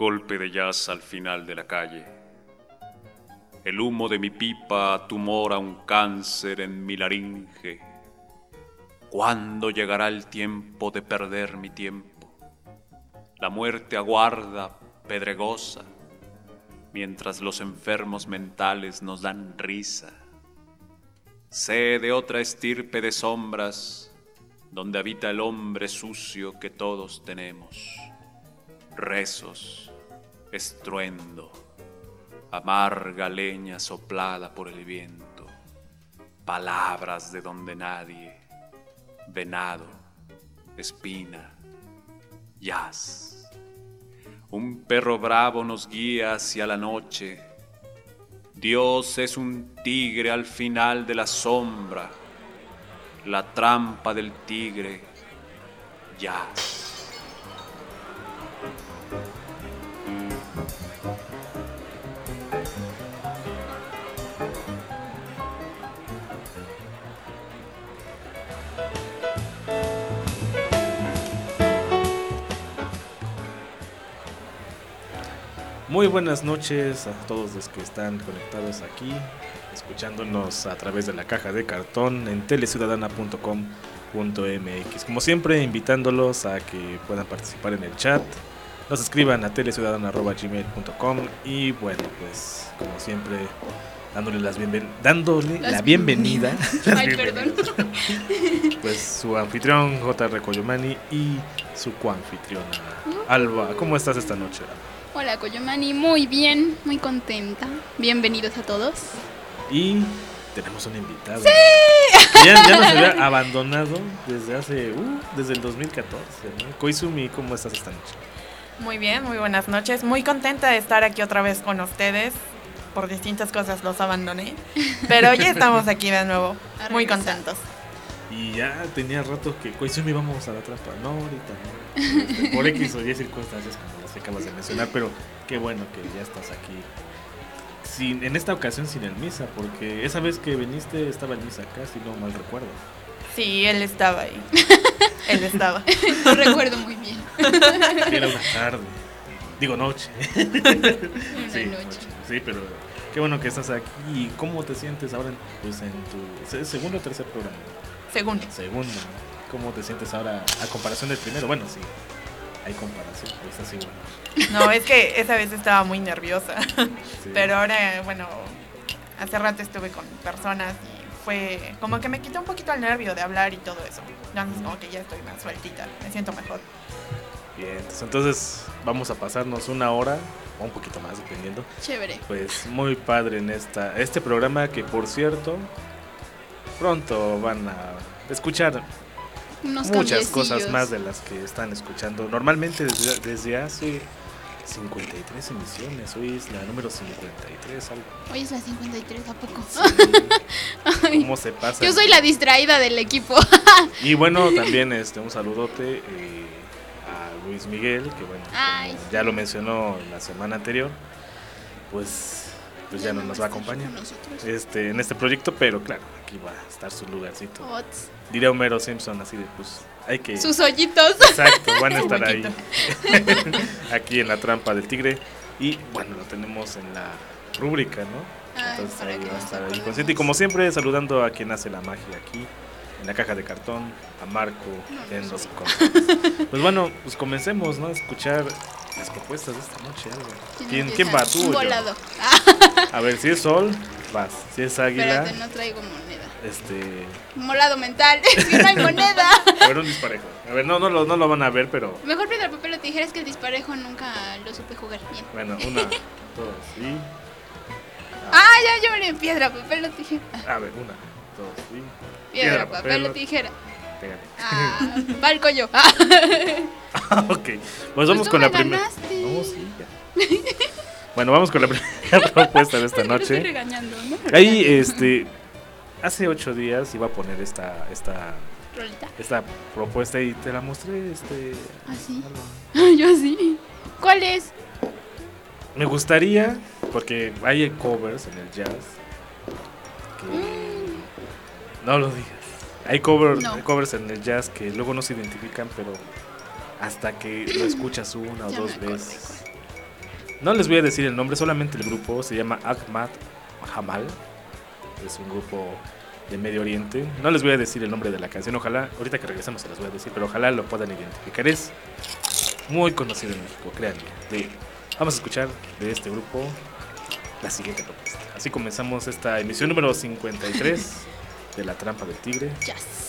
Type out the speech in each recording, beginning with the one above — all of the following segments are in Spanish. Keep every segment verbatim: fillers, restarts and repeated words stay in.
golpe de jazz al final de la calle. El humo de mi pipa tumora un cáncer en mi laringe. ¿Cuándo llegará el tiempo de perder mi tiempo? La muerte aguarda, pedregosa, mientras los enfermos mentales nos dan risa. Sé de otra estirpe de sombras, donde habita el hombre sucio que todos tenemos. Rezos, estruendo, amarga leña soplada por el viento, palabras de donde nadie, venado, espina, jazz. Un perro bravo nos guía hacia la noche. Dios es un tigre al final de la sombra, la trampa del tigre, jazz. Muy buenas noches a todos los que están conectados aquí, escuchándonos a través de la caja de cartón en teleciudadana punto com punto m x. Como siempre, invitándolos a que puedan participar en el chat, nos escriban a teleciudadana arroba gmail punto com y bueno, pues como siempre, dándole, las bienven- dándole las la bienvenida. Ay, perdón. Pues su anfitrión J R Coyomani y su coanfitriona Alba. ¿Cómo estás esta noche? Hola Coyomani, muy bien, muy contenta. Bienvenidos a todos. Y tenemos una invitada. ¡Sí! Ya, ya nos había abandonado desde hace, uh, desde el dos mil catorce, ¿no? Koizumi, ¿cómo estás esta noche? Muy bien, muy buenas noches. Muy contenta de estar aquí otra vez con ustedes. Por distintas cosas los abandoné, pero ya estamos aquí de nuevo, muy contentos. Y ya tenía rato que Koizumi vamos a la trampa. No, ahorita no. Este, por X o Y circunstancias como las que acabas de mencionar, pero qué bueno que ya estás aquí. Sin, en esta ocasión sin el Misa, porque esa vez que viniste estaba el Misa acá, si no mal recuerdo. Sí, él estaba ahí. Él estaba. Lo recuerdo muy bien. Era una tarde. Digo noche. Una sí, noche. Sí, pero qué bueno que estás aquí. ¿Y cómo te sientes ahora en, pues, en tu segundo o tercer programa? Segundo. Segundo. ¿Cómo te sientes ahora a comparación del primero? Bueno, sí, hay comparación, pero estás igual. No, es que esa vez estaba muy nerviosa. Sí. Pero ahora, bueno, hace rato estuve con personas y fue como que me quitó un poquito el nervio de hablar y todo eso. Entonces, como que ya estoy más sueltita, me siento mejor. Bien, entonces, entonces vamos a pasarnos una hora o un poquito más, dependiendo. Chévere. Pues muy padre en esta este programa que, por cierto, pronto van a escuchar Unos muchas cosas cambiecillos. más de las que están escuchando. Normalmente desde, desde hace cincuenta y tres emisiones, hoy es la número cincuenta y tres, algo. Hoy es la cincuenta y tres, ¿a poco? Sí. Ay, ¿Cómo se pasa? yo soy la distraída del equipo. Y bueno, también este un saludote eh, a Luis Miguel, que bueno, Ay, como sí. ya lo mencionó la semana anterior, pues pues ya no nos va a estar acompañar con nosotros. este en este proyecto, pero claro, aquí va a estar su lugarcito. Ots. Diría Homero Simpson, así de pues hay que Sus hoyitos. exacto, van a Su estar ahí huequito. aquí en la trampa del tigre y bueno, lo tenemos en la rúbrica, ¿no? Ay, Entonces para ahí que va a nos estar ahí acordemos. consciente y como siempre saludando a quien hace la magia aquí en la caja de cartón, a Marco No, en no los soy. controles. Pues bueno, pues comencemos, ¿no? A escuchar las propuestas de esta noche, Alba. ¿Quién, empieza? ¿quién va? ¿Tú o Un yo? volado. A ver, si es Sol, vas. Si es Águila, Espérate, no traigo moneda. este... Un volado mental. Es que no hay moneda. A ver, un disparejo. A ver, no, no, lo, no lo van a ver, pero... Mejor piedra, papel o tijera, es que el disparejo nunca lo supe jugar bien. Bueno, una, dos y... Ah, ya, yo me piedra, papel o tijera. A ver, una, dos y... Piedra, papel o tijera. Te gané. Ah, valco yo. Ah. Ok, pues vamos tú con me la primera... ganaste. No, sí, ya. Bueno, vamos con la primera propuesta de esta Ay, no te estoy noche. regañando, ¿no? Ahí, este... Hace ocho días iba a poner esta, esta, Rolita. esta propuesta y te la mostré, este... ¿Ah, sí? Alba. Yo sí. ¿Cuál es? Me gustaría, porque hay covers en el jazz que... Mm, No lo digas. Hay, cover, No. hay covers en el jazz que luego no se identifican, pero hasta que lo escuchas una o Ya dos me acordé veces No les voy a decir el nombre, solamente el grupo se llama Ahmad Jamal. Es un grupo de Medio Oriente. No les voy a decir el nombre de la canción, ojalá, ahorita que regresemos se las voy a decir, pero ojalá lo puedan identificar. Es muy conocido en México, créanme. De, vamos a escuchar de este grupo la siguiente propuesta. Así comenzamos esta emisión número cincuenta y tres de La Trampa del Tigre. Yes.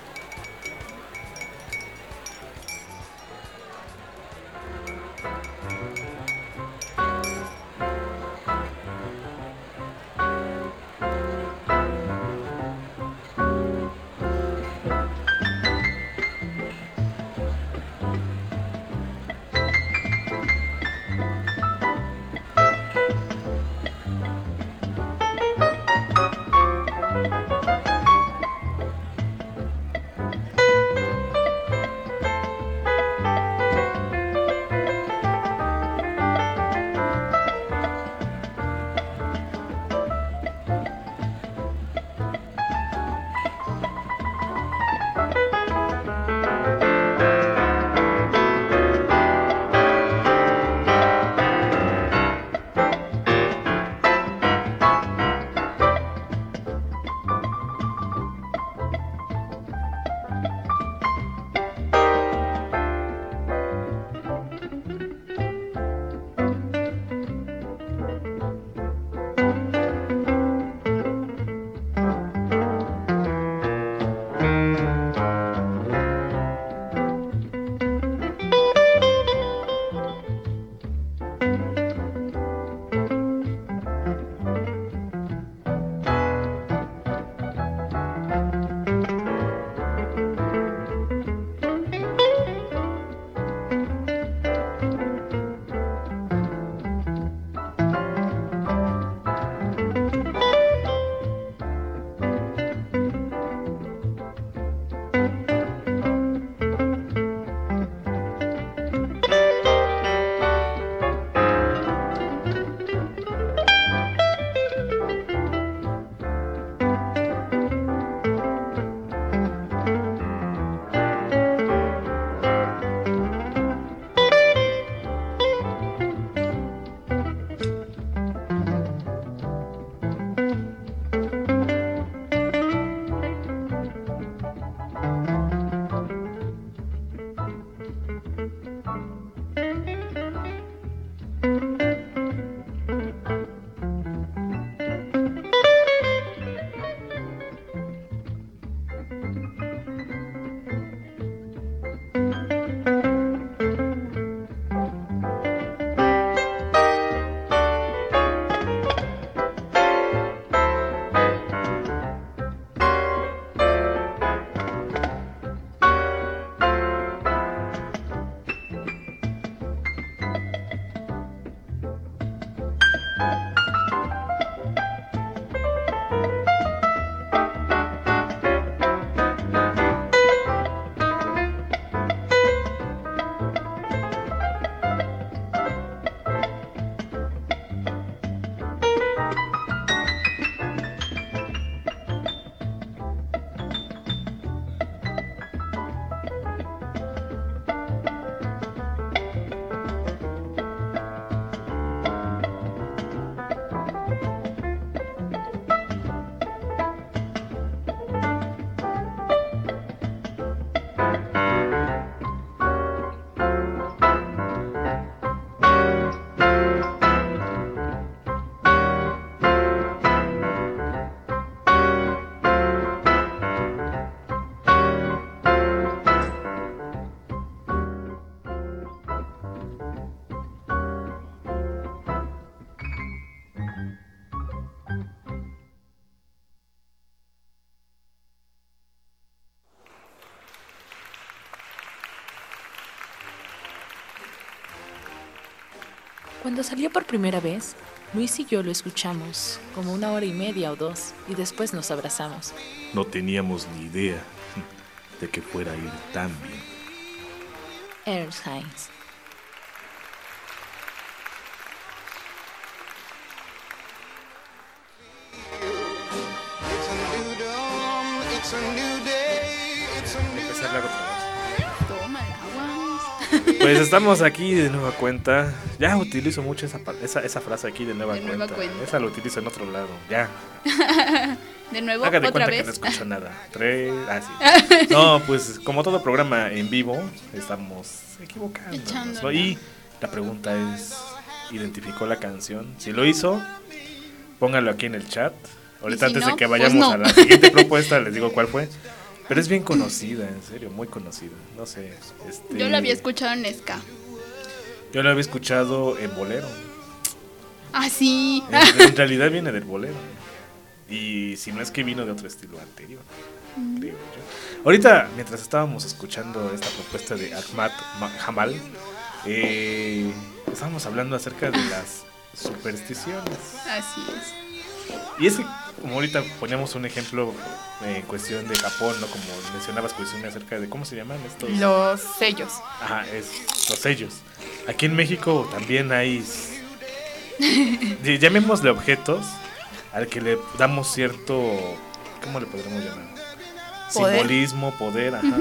Cuando salió por primera vez, Luis y yo lo escuchamos como una hora y media o dos y después nos abrazamos. No teníamos ni idea de que fuera a ir tan bien. Ernst Heinz. Empezar la otra vez. Toma el agua. Pues estamos aquí de nueva cuenta. Ya utilizo mucho esa, esa, esa frase aquí de nueva, de cuenta. nueva cuenta. Esa la utilizo en otro lado. Ya. De nuevo, Haga de otra cuenta vez. que no escucho nada. Tres. Ah, sí. No, pues como todo programa en vivo, estamos equivocándonos, Echándola. ¿no? Y la pregunta es: ¿identificó la canción? Si lo hizo, póngalo aquí en el chat. Ahorita Y si antes no, de que pues vayamos no. a la siguiente propuesta, les digo cuál fue. Pero es bien conocida, en serio, muy conocida. No sé. Este, Yo la había escuchado en ska. Yo la había escuchado en bolero. Ah, sí. En, en realidad viene del bolero. Y si no es que vino de otro estilo anterior, creo yo. Ahorita, mientras estábamos escuchando esta propuesta de Ahmad Ma- Jamal, eh, estábamos hablando acerca de las supersticiones. Así es. Y es que, como ahorita poníamos un ejemplo eh, en cuestión de Japón, ¿no? Como mencionabas, cuestión acerca de cómo se llaman estos. Los sellos. Ajá, es los sellos. Aquí en México también hay, de- llamémosle objetos al que le damos cierto, ¿cómo le podremos llamar? Poder. Simbolismo, poder, ajá.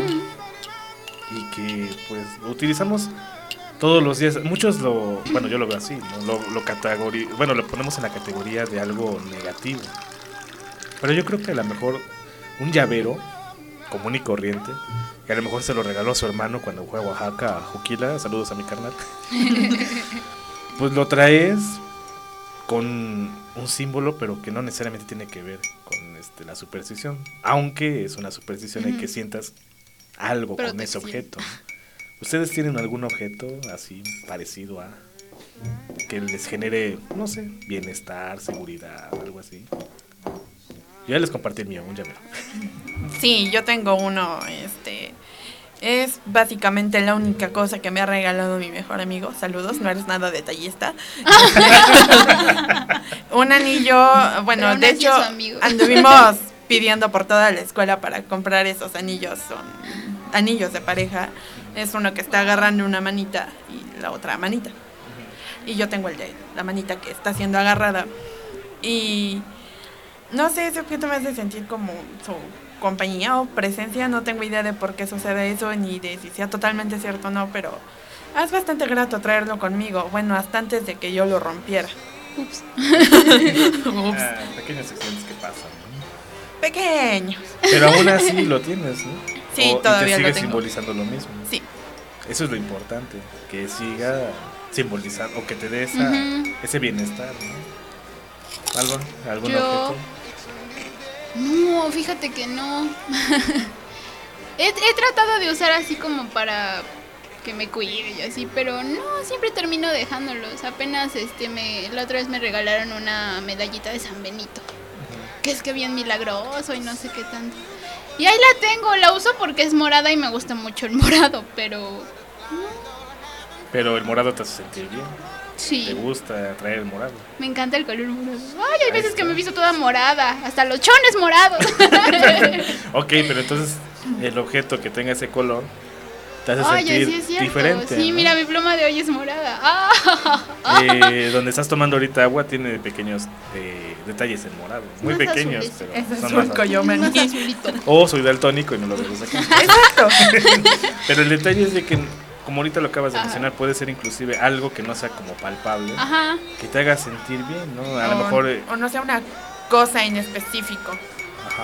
Y que pues lo utilizamos todos los días. Muchos lo, bueno, yo lo veo así, ¿no? Lo, lo categori- bueno, lo ponemos en la categoría de algo negativo. Pero yo creo que a lo mejor un llavero común y corriente, que a lo mejor se lo regaló a su hermano cuando fue a Oaxaca, a Juquila, saludos a mi carnal, pues lo traes con un símbolo, pero que no necesariamente tiene que ver con este, la superstición, aunque es una superstición y que sientas algo con ese Protección. objeto, ¿no? ¿Ustedes tienen algún objeto así parecido a que les genere, no sé, bienestar, seguridad, algo así? Yo ya les compartí el mío, un llavero. Sí, yo tengo uno, este, es básicamente la única cosa que me ha regalado mi mejor amigo. Saludos, no eres nada detallista. Un anillo, bueno, Pero aún de así hecho, es su amigo. anduvimos pidiendo por toda la escuela para comprar esos anillos, son anillos de pareja. Es uno que está agarrando una manita y la otra manita. Y yo tengo el de la manita que está siendo agarrada. Y no sé, ese objeto me hace sentir como su compañía o presencia. No tengo idea de por qué sucede eso ni de si sea totalmente cierto o no, pero es bastante grato traerlo conmigo. Bueno, hasta antes de que yo lo rompiera. Ups. Ups. Ah, pequeños accidentes que pasan, ¿no? Pequeños. Pero aún así lo tienes, ¿no? Sí, O- todavía y te lo sigue tengo. simbolizando lo mismo. Sí. Eso es lo importante, que siga simbolizando o que te dé esa, Ujú. ese bienestar, ¿no? ¿Algo? ¿Algún Yo- objeto? No, fíjate que no. he, he tratado de usar así como para que me cuide y así, pero no, siempre termino dejándolos. Apenas este me la otra vez me regalaron una medallita de San Benito, que es que bien milagroso y no sé qué tanto. Y ahí la tengo, la uso porque es morada y me gusta mucho el morado, pero Pero el morado te hace sentir bien. Te sí, gusta traer el morado. me encanta el color morado. Ay, hay Ahí veces que está. me he visto toda morada, hasta los chones morados. Ok, pero entonces el objeto que tenga ese color te hace Oye, sentir sí es cierto. diferente. Sí, ¿no? mira, mi pluma de hoy es morada. Ah. Eh, donde estás tomando ahorita agua tiene pequeños eh, detalles en morado. Muy Más pequeños, azules. pero Ese es son un más coyomaní. Más azulito. O soy daltónico y no lo veo desde aquí. Exacto. Pero el detalle es de que, como ahorita lo acabas de Ajá. mencionar, puede ser inclusive algo que no sea como palpable, Ajá. que te haga sentir bien, ¿no? A o, lo mejor, eh, o no sea una cosa en específico. ajá.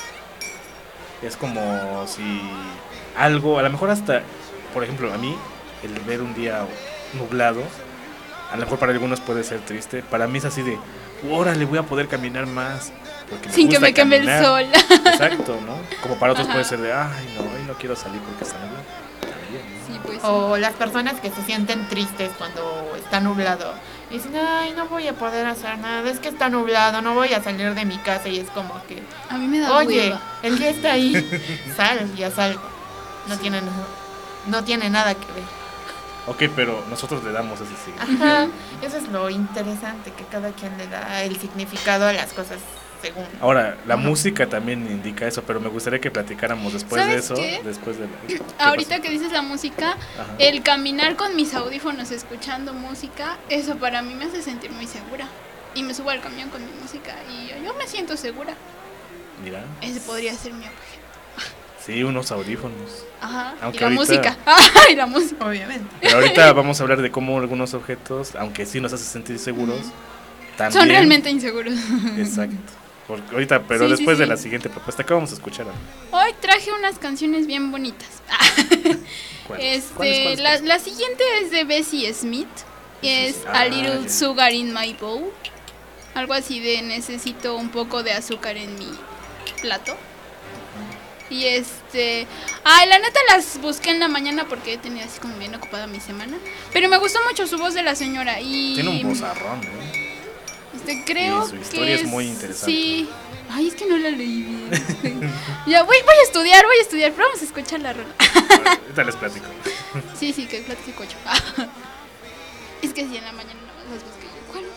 Es como si algo, a lo mejor hasta, por ejemplo, a mí, el ver un día nublado, a lo mejor para algunos puede ser triste, para mí es así de, órale, voy a poder caminar más. Porque Sin que gusta me queme el caminar. sol. Exacto, ¿no? Como para otros Ajá. puede ser de, ay, no, hoy no quiero salir porque está nublado. También, ¿no? Sí, pues. O las personas que se sienten tristes cuando está nublado. Y dicen, ay, no voy a poder hacer nada, es que está nublado, no voy a salir de mi casa. Y es como que, A mí me da oye, hueva. el día está ahí, sal, ya salgo. No tiene, no tiene nada que ver. Ok, pero nosotros le damos ese significado. Ajá, eso es lo interesante, que cada quien le da el significado a las cosas según. Ahora, la Ajá. música también indica eso, pero me gustaría que platicáramos después de ¿Sabes eso. qué? Después de la- ¿qué Ahorita pasó? que dices la música, Ajá. el caminar con mis audífonos escuchando música, eso para mí me hace sentir muy segura. Y me subo al camión con mi música y yo, yo me siento segura. Mira, Ese podría ser mi objeto. Sí, unos audífonos. Ajá. Aunque y la ahorita- música. Ah, y la música. Obviamente. Pero ahorita vamos a hablar de cómo algunos objetos, aunque sí nos hace sentir seguros, también... Son realmente inseguros. Exacto. Porque ahorita, pero Sí, sí, después de sí. la siguiente propuesta, ¿qué vamos a escuchar? Ana? Hoy traje unas canciones bien bonitas. ¿Cuáles? Este, ¿Cuáles, cuáles, la, cuáles? la siguiente es de Bessie Smith. Y es Ah, A Little ya. Sugar in My Bowl. Algo así de necesito un poco de azúcar en mi plato. Y este... Ay, la neta las busqué en la mañana porque tenía así como bien ocupada mi semana. Pero me gustó mucho su voz de la señora y... Tiene un vozarrón, ¿eh? Este, creo Y su historia que es muy interesante. Sí. Ay, es que no la leí bien. Ya, voy, voy a estudiar, voy a estudiar. Pero vamos a escuchar la rola. Ahorita les platico. Sí, sí, que platico yo. Es que sí, en la mañana nada más las busqué yo. ¿Cuál?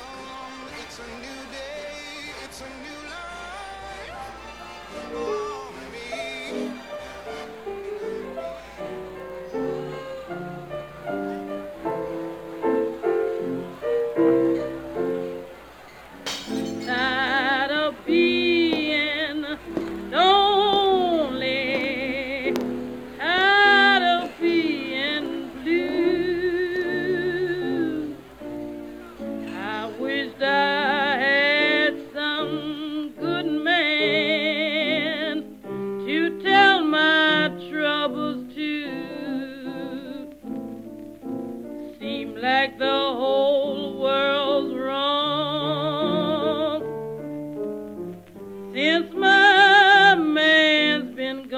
Tired of being lonely, tired of being blue. I wished I had some good man to tell my troubles to. Seem like the whole world's wrong since my man's been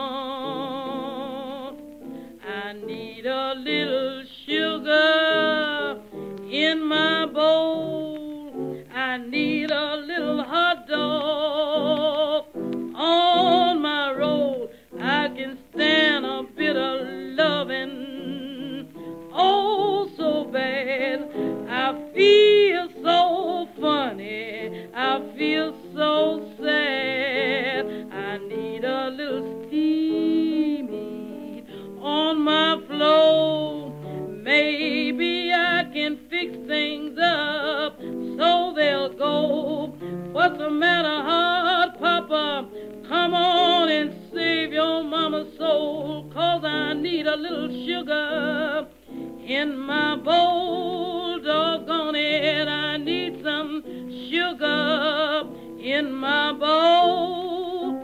gone. I need a little sugar in my bowl. I need a little hot dog on my roll. I can stand a bit of loving, oh so bad. I feel so funny, I feel so sad. I need a little steamy on my floor. Maybe I can fix things up so they'll go. What's the matter, hot papa? Come on and save your mama's soul, 'cause I need a little sugar in my bowl. Doggone it, I need some sugar in my bowl.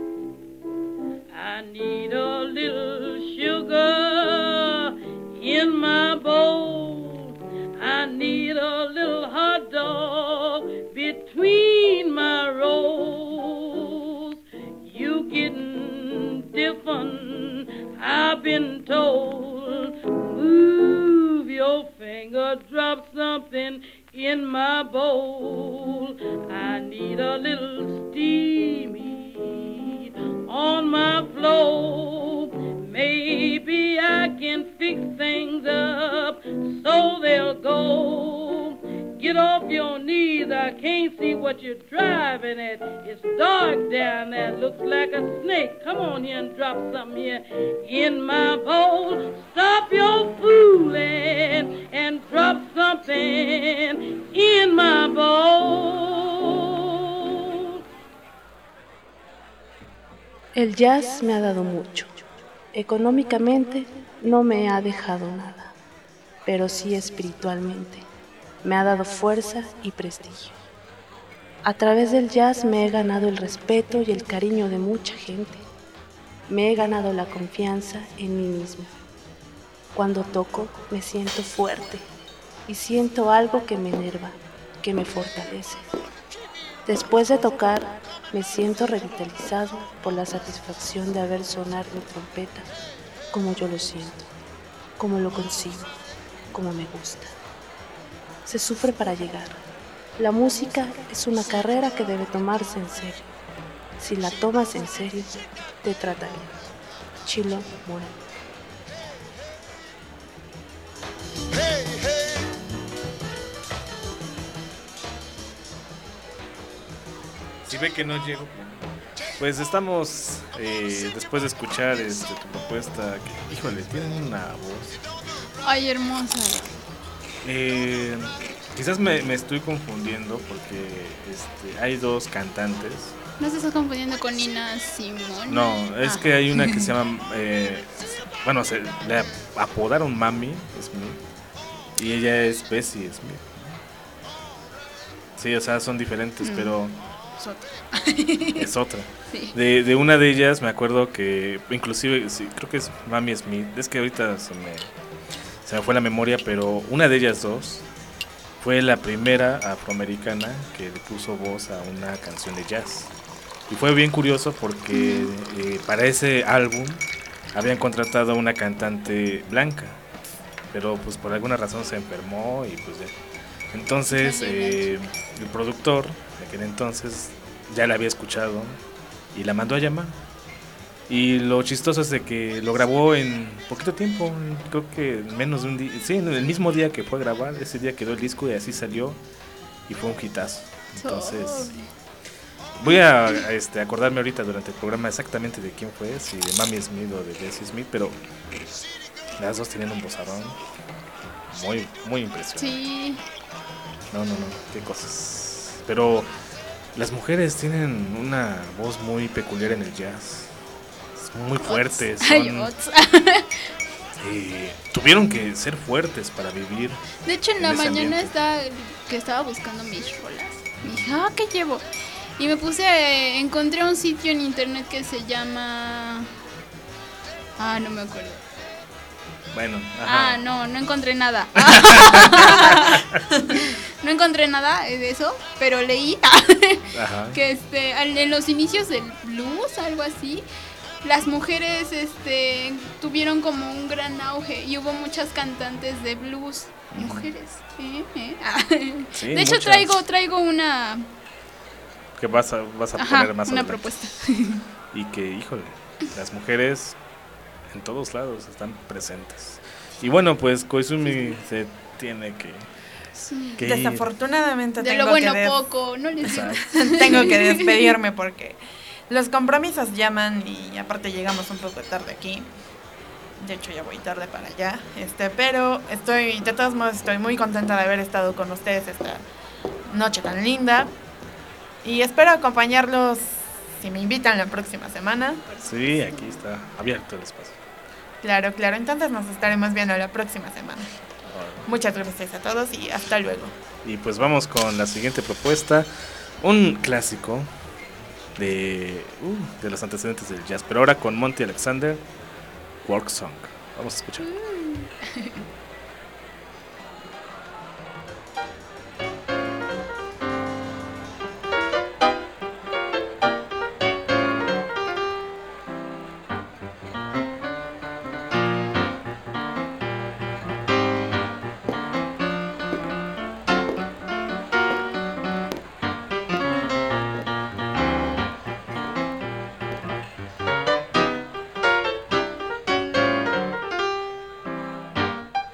I need a little sugar in my bowl. I need a little hot dog between my rolls. You getting different, I've been told. Move your finger, drop something in my bowl. I need a little steamy on my floor. Maybe I can fix things up so they'll go. Get off your knees, I can't see what you're driving at. It's dark down there, looks like a snake. Come on here and drop something here in my bowl. Stop your fooling and drop something in my bowl. El jazz me ha dado mucho. Económicamente no me ha dejado nada, pero sí espiritualmente. Me ha dado fuerza y prestigio. A través del jazz me he ganado el respeto y el cariño de mucha gente. Me he ganado la confianza en mí mismo. Cuando toco me siento fuerte y siento algo que me enerva, que me fortalece. Después de tocar me siento revitalizado por la satisfacción de haber sonar mi trompeta como yo lo siento, como lo consigo, como me gusta. Se sufre para llegar. La música es una carrera que debe tomarse en serio. Si la tomas en serio, te trata bien. Chilo Moreno. Si ve que no llego, pues estamos eh, después de escuchar este, tu propuesta, que, híjole, tienen una voz. Ay, hermosa. Eh, quizás me, me estoy confundiendo porque este, hay dos cantantes, No se estás confundiendo con Nina Simone. No, es Ah. que hay una que se llama, eh, bueno, se le apodaron Mami Smith y ella es Bessie Smith. Sí, o sea, son diferentes, Mm. pero Es otra. es otra. Sí. De, de una de ellas me acuerdo que, inclusive, sí, creo que es Mami Smith, es que ahorita se me, se me fue la memoria, pero una de ellas dos fue la primera afroamericana que le puso voz a una canción de jazz. Y fue bien curioso porque eh, para ese álbum habían contratado a una cantante blanca, pero pues por alguna razón se enfermó y pues ya. Entonces eh, el productor de aquel entonces ya la había escuchado y la mandó a llamar. Y lo chistoso es de que lo grabó en poquito tiempo, creo que en menos de un día, sí, en el mismo día que fue a grabar, ese día quedó el disco y así salió y fue un hitazo. Entonces voy a, a, este, acordarme ahorita durante el programa exactamente de quién fue, si de Mami Smith o de Bessie Smith, pero las dos tenían un vozarrón muy, muy impresionante. Sí. No, no, no, qué cosas. Pero las mujeres tienen una voz muy peculiar en el jazz. Son muy fuertes. Ay, Son, ots. eh, tuvieron que ser fuertes para vivir. De hecho, en en la ese mañana ambiente. estaba, que estaba buscando mis rolas. Dije, ah, ¿qué llevo? Y me puse, eh, encontré un sitio en internet que se llama... Ah, no me acuerdo. Bueno, ajá. Ah, no, no encontré nada. No encontré nada de eso, pero leí Ajá. que este, al- en los inicios del blues, algo así, las mujeres este, tuvieron como un gran auge y hubo muchas cantantes de blues, mujeres. ¿eh? ¿eh? Ah. Sí, De hecho, muchas. traigo, traigo una, Que vas a, vas a ajá, poner más una adelante. propuesta. Y que, híjole, las mujeres en todos lados están presentes. Y bueno, pues Koizumi se tiene que, Sí. que ir. Desafortunadamente De tengo lo bueno que des- poco, no les digo. Exacto. tengo que despedirme porque los compromisos llaman y aparte llegamos un poco tarde aquí. De hecho ya voy tarde para allá, este, pero estoy, de todos modos estoy muy contenta de haber estado con ustedes esta noche tan linda y espero acompañarlos si me invitan la próxima semana. Sí, aquí está abierto el espacio. Claro, claro, entonces nos estaremos viendo la próxima semana. Muchas gracias a todos y hasta luego. Y pues vamos con la siguiente propuesta, un clásico de, uh, de los antecedentes del jazz, pero ahora con Monty Alexander, Work Song. Vamos a escuchar. Work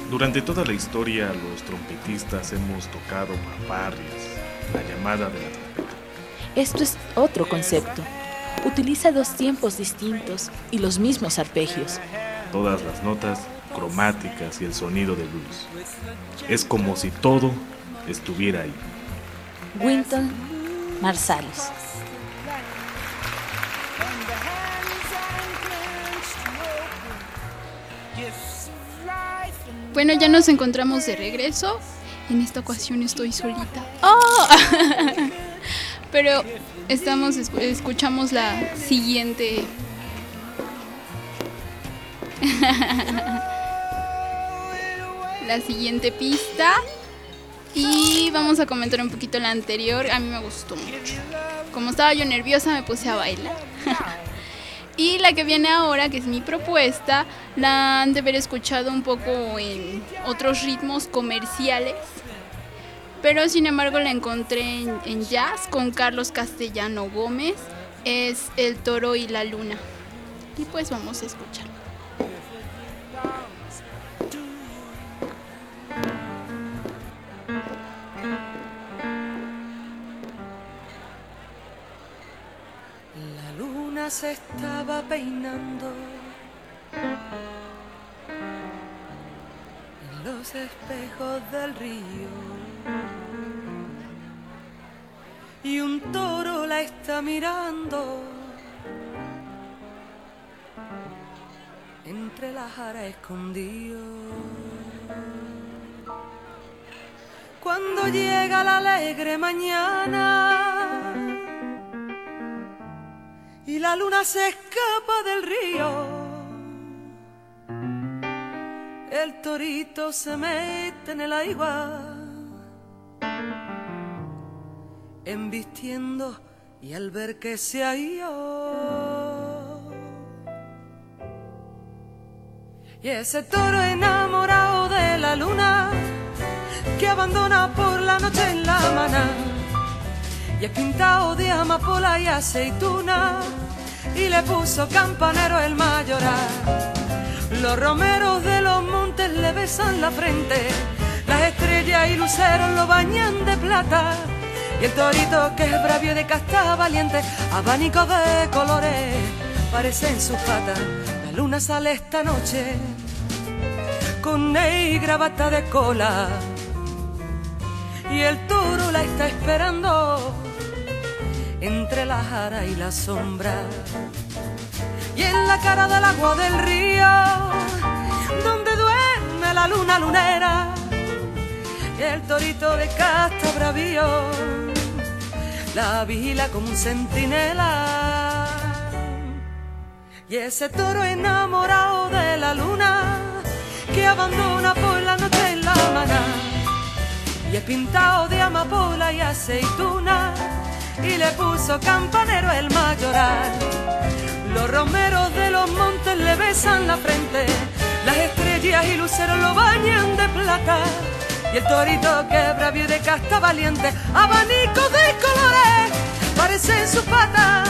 Durante toda la historia, los trompetistas hemos tocado fanfarrias, la llamada de la trompeta. Esto es otro concepto. Utiliza dos tiempos distintos y los mismos arpegios. Todas las notas cromáticas y el sonido de blues. Es como si todo estuviera ahí. Wynton Marsalis. Bueno, ya nos encontramos de regreso. En esta ocasión estoy solita. ¡Oh! Pero estamos escuchamos la siguiente. La siguiente pista. Y vamos a comentar un poquito la anterior. A mí me gustó mucho. Como estaba yo nerviosa, me puse a bailar. Y la que viene ahora, que es mi propuesta, la han de haber escuchado un poco en otros ritmos comerciales. Pero sin embargo la encontré en, en jazz con Carlos Castellano Gómez. Es El Toro y la Luna. Y pues vamos a escucharla. La luna se estaba peinando en los espejos del río y un toro la está mirando entre la jara escondido. Cuando llega la alegre mañana y la luna se escapa del río, el torito se mete en el agua, embistiendo y al ver que se ha ido, y ese toro enamorado de la luna que abandona por la noche en la mañana, y es pintado de amapola y aceituna, y le puso campanero el mayoral. Los romeros de los montes le besan la frente, las estrellas y luceros lo bañan de plata, y el torito que es bravio de casta valiente, abanico de colores parece en sus patas. La luna sale esta noche con negra bata de cola, y el toro la está esperando entre la jara y la sombra, y en la cara del agua del río donde duerme la luna lunera, y el torito de casta bravío la vigila como un centinela, y ese toro enamorado de la luna que abandona por la noche en la mañana, y es pintado de amapola y aceituna, y le puso campanero el mayoral. Los romeros de los montes le besan la frente, las estrellas y luceros lo bañan de plata, y el torito que es bravio de casta valiente, abanico de colores parece en sus patas.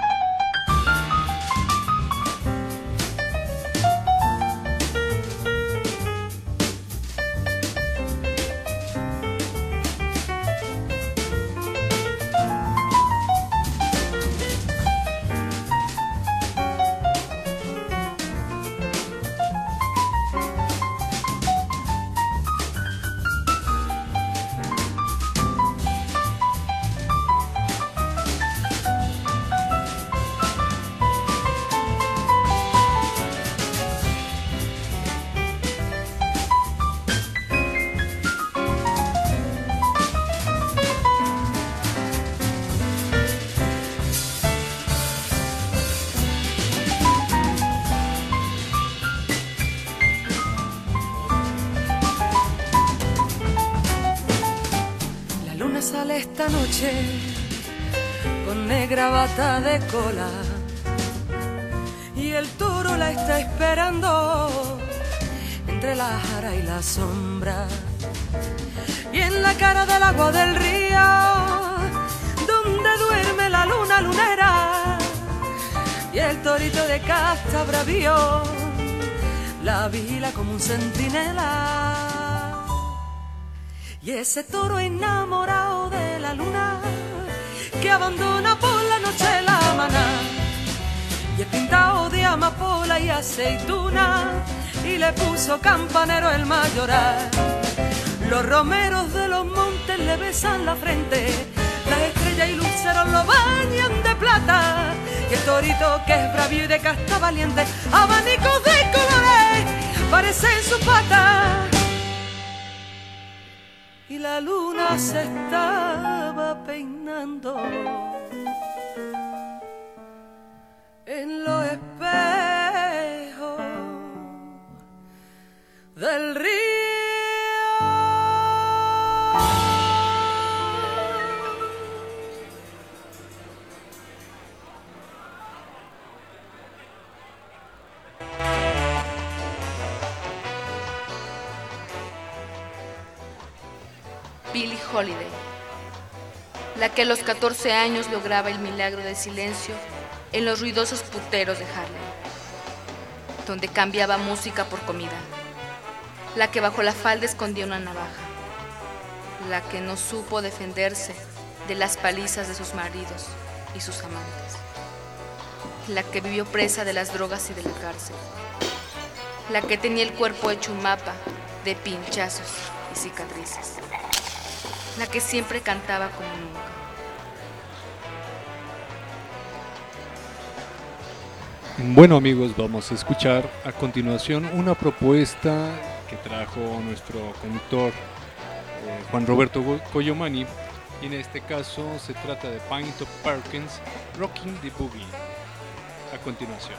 Sale esta noche con negra bata de cola, y el toro la está esperando entre la jara y la sombra, y en la cara del agua del río donde duerme la luna lunera, y el torito de casta bravío la vigila como un centinela. Y ese toro enamorado de la luna que abandona por la noche la maná, y es pintado de amapola y aceituna, y le puso campanero el mayoral. Los romeros de los montes le besan la frente, las estrellas y luceros lo bañan de plata, y el torito que es bravío y de casta valiente, abanicos de colores parecen su pata. Y la luna se estaba peinando en los espejos del río. Billie Holiday, la que a los catorce años lograba el milagro del silencio en los ruidosos puteros de Harlem, donde cambiaba música por comida, la que bajo la falda escondía una navaja, la que no supo defenderse de las palizas de sus maridos y sus amantes, la que vivió presa de las drogas y de la cárcel, la que tenía el cuerpo hecho un mapa de pinchazos y cicatrices, la que siempre cantaba como nunca. Bueno amigos, vamos a escuchar a continuación una propuesta que trajo nuestro conductor eh, Juan Roberto Coyomani, y en este caso se trata de Pinetop Perkins, Rocking the Boogie. A continuación.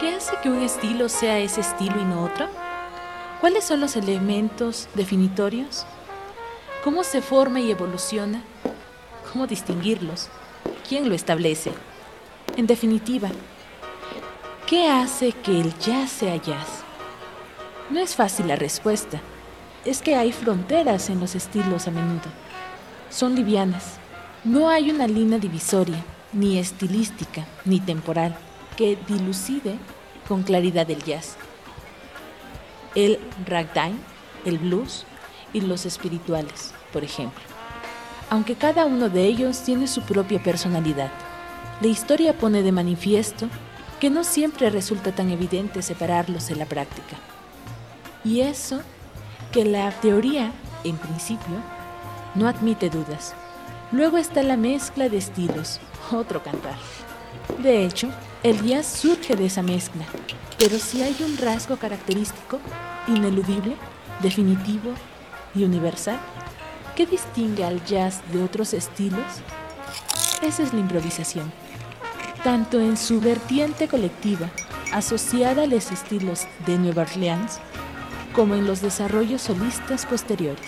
¿Qué hace que un estilo sea ese estilo y no otro? ¿Cuáles son los elementos definitorios? ¿Cómo se forma y evoluciona? ¿Cómo distinguirlos? ¿Quién lo establece? En definitiva, ¿qué hace que el jazz sea jazz? No es fácil la respuesta. Es que hay fronteras en los estilos a menudo. Son livianas. No hay una línea divisoria, ni estilística, ni temporal, que dilucide con claridad el jazz. El ragtime, el blues y los espirituales, por ejemplo. Aunque cada uno de ellos tiene su propia personalidad, la historia pone de manifiesto que no siempre resulta tan evidente separarlos en la práctica. Y eso que la teoría, en principio, no admite dudas. Luego está la mezcla de estilos, otro cantar. De hecho, el jazz surge de esa mezcla, pero si hay un rasgo característico, ineludible, definitivo y universal, ¿qué distingue al jazz de otros estilos? Esa es la improvisación, tanto en su vertiente colectiva, asociada a los estilos de Nueva Orleans, como en los desarrollos solistas posteriores.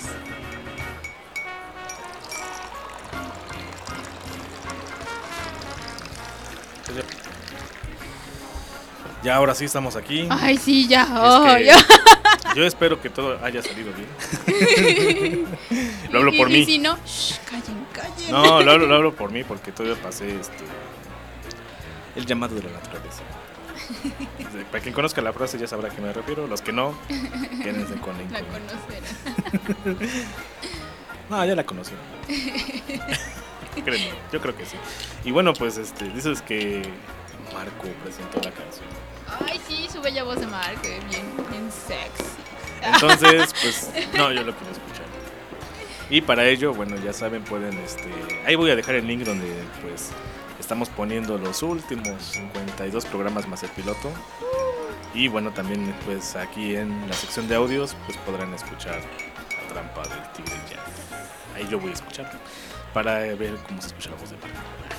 Ya ahora sí estamos aquí. Ay, sí, ya. Es Oh, que ya. Yo espero que todo haya salido bien. Lo hablo Y- por y mí. si no, shh, callen, callen. No, lo hablo, lo hablo por mí porque todavía pasé este el llamado de la naturaleza. Para quien conozca la frase ya sabrá a qué me refiero. Los que no, quédense con la La incógnita. conocerán. No, ya la conocieron. Créeme, yo creo que sí. Y bueno, pues este dices que Marco presentó la canción. Ay, sí, su bella voz de Marco, bien, bien sexy. Entonces, pues, no, yo lo quiero escuchar. Y para ello, bueno, ya saben, pueden, este, ahí voy a dejar el link donde, pues, estamos poniendo los últimos cincuenta y dos programas más el piloto. Y bueno, también, pues, aquí en la sección de audios, pues, podrán escuchar La Trampa del Tigre Jazz. Ahí yo voy a escuchar para ver cómo se escucha la voz de Marco.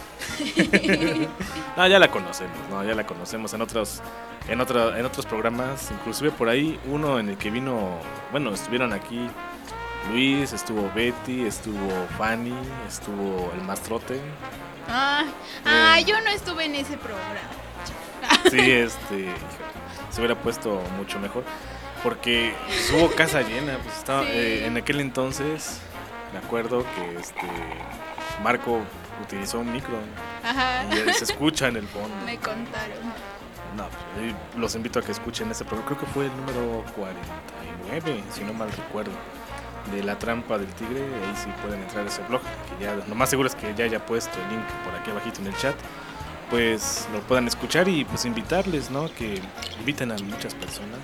No, ya la conocemos, no, ya la conocemos en otros, en otra, en otros programas, inclusive por ahí uno en el que vino, bueno, estuvieron aquí Luis, estuvo Betty, estuvo Fanny, estuvo el Mastrote. Ah, ah, yo no estuve en ese programa. Sí, este, híjole, se hubiera puesto mucho mejor, porque hubo casa llena, pues estaba, Sí. eh, en aquel entonces, me acuerdo que este Marco utilizó un micro. Ajá. Y se escucha en el fondo. Me contaron. No, eh, los invito a que escuchen ese programa. Creo que fue el número cuarenta y nueve, si no mal recuerdo, de La Trampa del Tigre. Ahí sí pueden entrar a ese blog, que ya lo más seguro es que ya haya puesto el link por aquí abajito en el chat. Pues lo puedan escuchar y pues invitarles, ¿no? Que inviten a muchas personas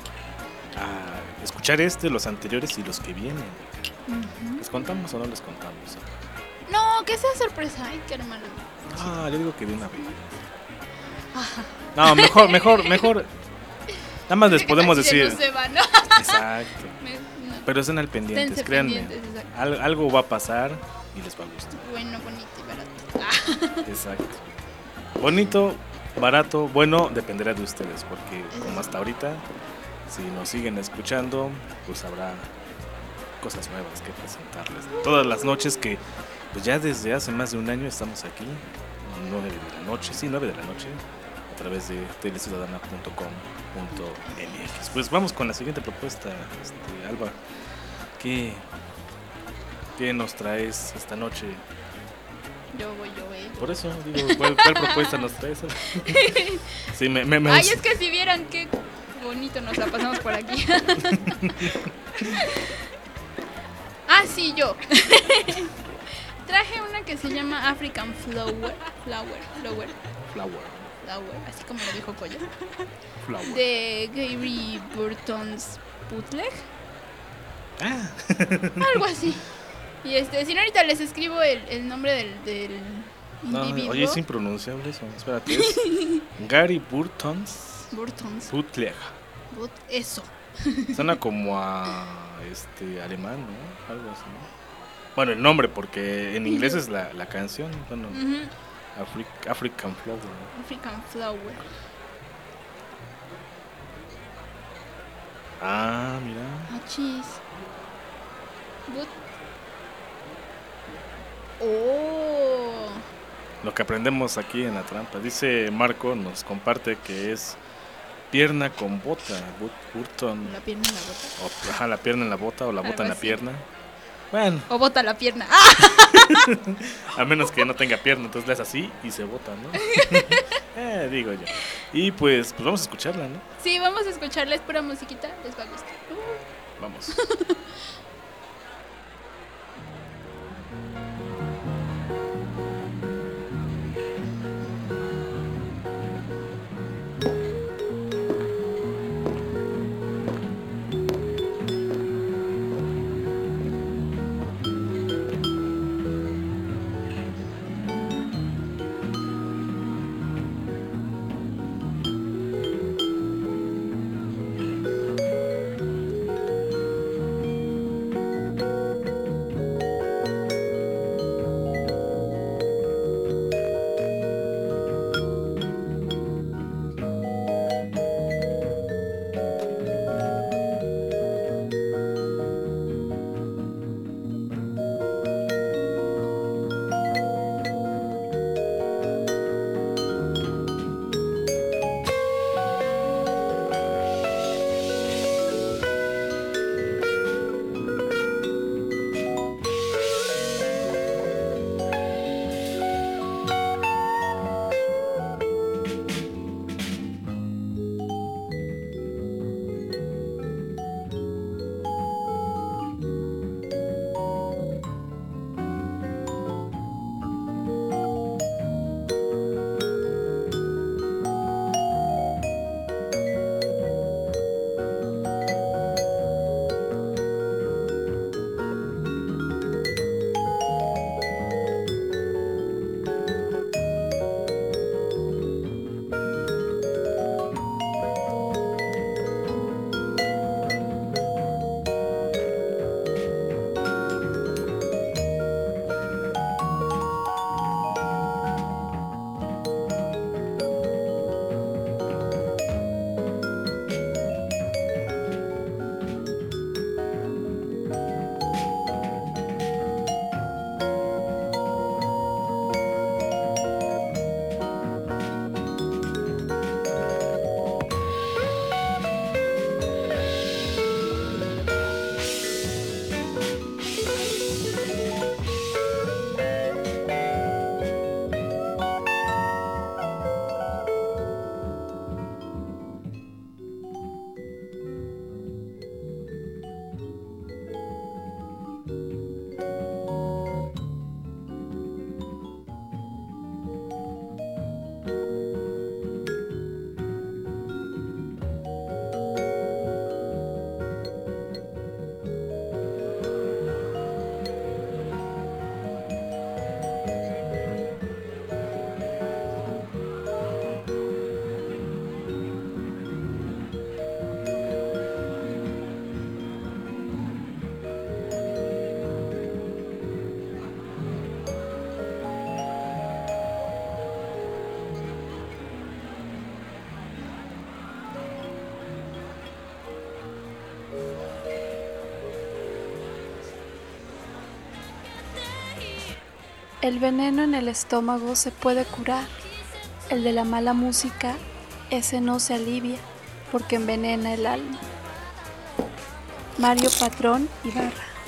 a escuchar este, los anteriores y los que vienen. Ujú. ¿Les contamos o no les contamos? No, que sea sorpresa. Ay, qué hermano. Ah, yo digo que de una vez. Ajá. No, mejor, mejor, mejor. Nada más les podemos Así de decir. no se va, ¿no? Exacto. Me- no. Pero estén al pendientes, Esténse créanme. pendientes, exacto. Al- algo va a pasar y les va a gustar. Bueno, bonito y barato. Ah. Exacto. Bonito, barato, bueno, dependerá de ustedes, porque como hasta ahorita, si nos siguen escuchando, pues habrá cosas nuevas que presentarles. Todas las noches que, pues ya desde hace más de un año estamos aquí, nueve de la noche, sí, nueve de la noche, a través de teleciudadana punto com punto m x. Pues vamos con la siguiente propuesta, este, Alba. ¿Qué, qué nos traes esta noche? Yo voy, yo voy. Por eso, digo, ¿cuál, cuál propuesta nos traes? Sí, me, me, me Ay, gusta. es que si vieran qué bonito nos la pasamos por aquí. Ah, sí, yo. Traje una que se llama African Flower. Flower, Flower, Flower, Flower, así como lo dijo Coyo. flower. De Gary Burton's Bootleg. Ah. Algo así. Y este, si no, ahorita les escribo el, el nombre del, del No, individuo. oye, es impronunciable eso. Espérate, es Gary Burton's Burton's Bootleg. Boot, eso. Suena como a este alemán, ¿no? Algo así, ¿no? Bueno, el nombre, porque en inglés es la, la canción. Bueno, Ujú. Afri- African Flower, ¿no? African Flower. Ah, mira. Achis. But... Oh. Lo que aprendemos aquí en la trampa. Dice Marco, nos comparte que es pierna con bota. But, Burton. La pierna en la bota. O, ajá, la pierna en la bota o la bota Algo en la así. pierna. Bueno. O bota la pierna. ¡Ah! A menos que no tenga pierna, entonces le haces así y se bota, ¿no? eh, digo yo. Y pues, pues vamos a escucharla, ¿no? Sí, vamos a escucharles pura musiquita. Les va a gustar. Uh. Vamos. El veneno en el estómago se puede curar. El de la mala música, ese no se alivia porque envenena el alma. Mario Patrón Ibarra.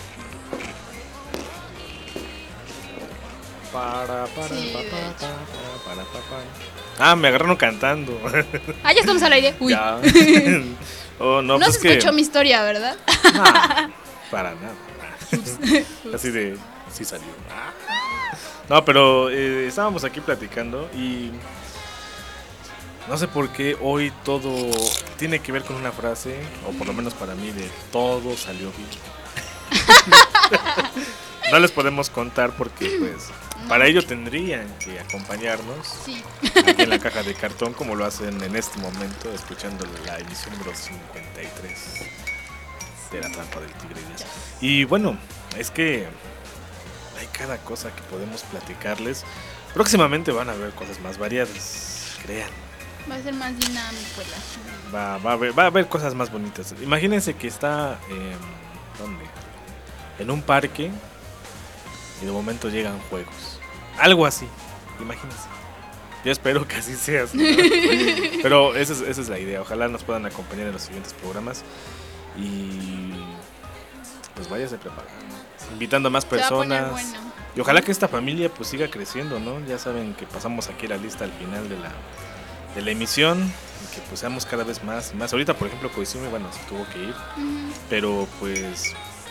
Para, para, Sí, pa, de pa, hecho. pa, para, pa, pa. Ah, me agarraron cantando. Ah, ya estamos al aire. Uy. Ya. Oh, no, No pues se que... escuchó mi historia, ¿verdad? Nah, para nada. Así de, sí salió. No, pero eh, estábamos aquí platicando y no sé por qué hoy todo tiene que ver con una frase, o por lo menos para mí, de todo salió bien. No les podemos contar porque pues para ello tendrían que acompañarnos Sí. aquí en la caja de cartón, como lo hacen en este momento, escuchando la emisión número cincuenta y tres de La Trampa del Tigre. Y bueno, es que hay cada cosa que podemos platicarles. Próximamente van a ver cosas más variadas, crean. Va a ser más dinámico el asunto. Va, va, a haber, va a haber cosas más bonitas. Imagínense que está eh, ¿dónde? En un parque y de momento llegan juegos. Algo así, imagínense. Yo espero que así sea, ¿no? Pero esa es, esa es la idea. Ojalá nos puedan acompañar en los siguientes programas. Y pues váyase preparando, invitando a más personas. Bueno. Y ojalá que esta familia pues siga creciendo, ¿no? Ya saben que pasamos aquí la lista al final de la, de la emisión. Y que pues seamos cada vez más y más. Ahorita, por ejemplo, Koizumi, bueno, se tuvo que ir. Uh-huh. Pero pues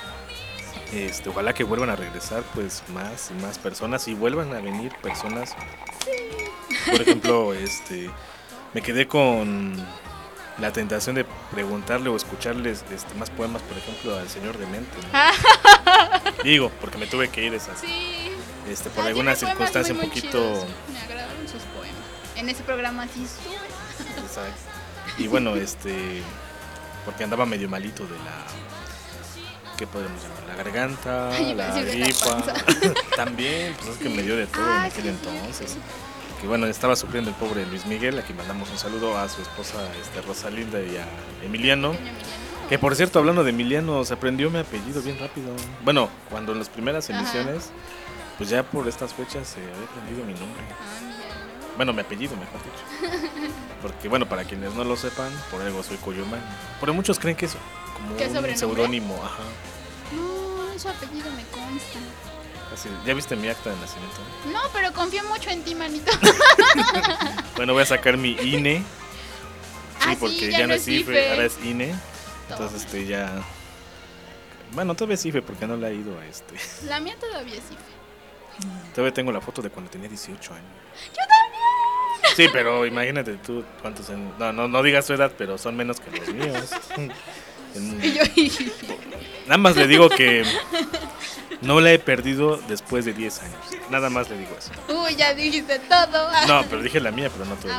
este, ojalá que vuelvan a regresar pues más y más personas. Y vuelvan a venir personas. Por ejemplo, este me quedé con la tentación de preguntarle o escucharles este, más poemas, por ejemplo, al señor Demente, ¿no? Digo, porque me tuve que ir esas, sí. este, por ah, alguna circunstancia un poquito... Chidos. Me agradaron sus poemas. En ese programa sí estuve. Exacto. Y bueno, este, porque andaba medio malito de la... ¿Qué podemos llamar? La garganta, ay, la gripa. También, pues es que me dio de todo ah, en aquel sí, entonces. Sí. Y bueno, estaba sufriendo el pobre Luis Miguel, a quien mandamos un saludo, a su esposa este, Rosalinda y a Emiliano. Emiliano. Que por cierto, hablando de Emiliano, se aprendió mi apellido bien rápido. Bueno, cuando en las primeras emisiones, ajá, pues ya por estas fechas se había aprendido mi nombre. Ah, bueno, mi apellido, mejor dicho. Porque bueno, para quienes no lo sepan, por algo soy Koyomani. Porque muchos creen que eso, como un seudónimo, ajá. No, su apellido me consta. Así, ¿ya viste mi acta de nacimiento? No, pero confío mucho en ti, manito. Bueno, voy a sacar mi I N E. Sí, ah, porque sí, ya, ya no es I F E, ahora es I N E. Entonces, este, ya... Bueno, todavía es I F E porque no la he ido a este... La mía todavía es I F E. Todavía tengo la foto de cuando tenía dieciocho años. ¡Yo también! Sí, pero imagínate tú cuántos años... No, no, no digas su edad, pero son menos que los míos. En... Nada más le digo que... No la he perdido después de diez años. Nada más le digo eso. Uy, ya dijiste todo. No, pero dije la mía, pero no todo. Ah,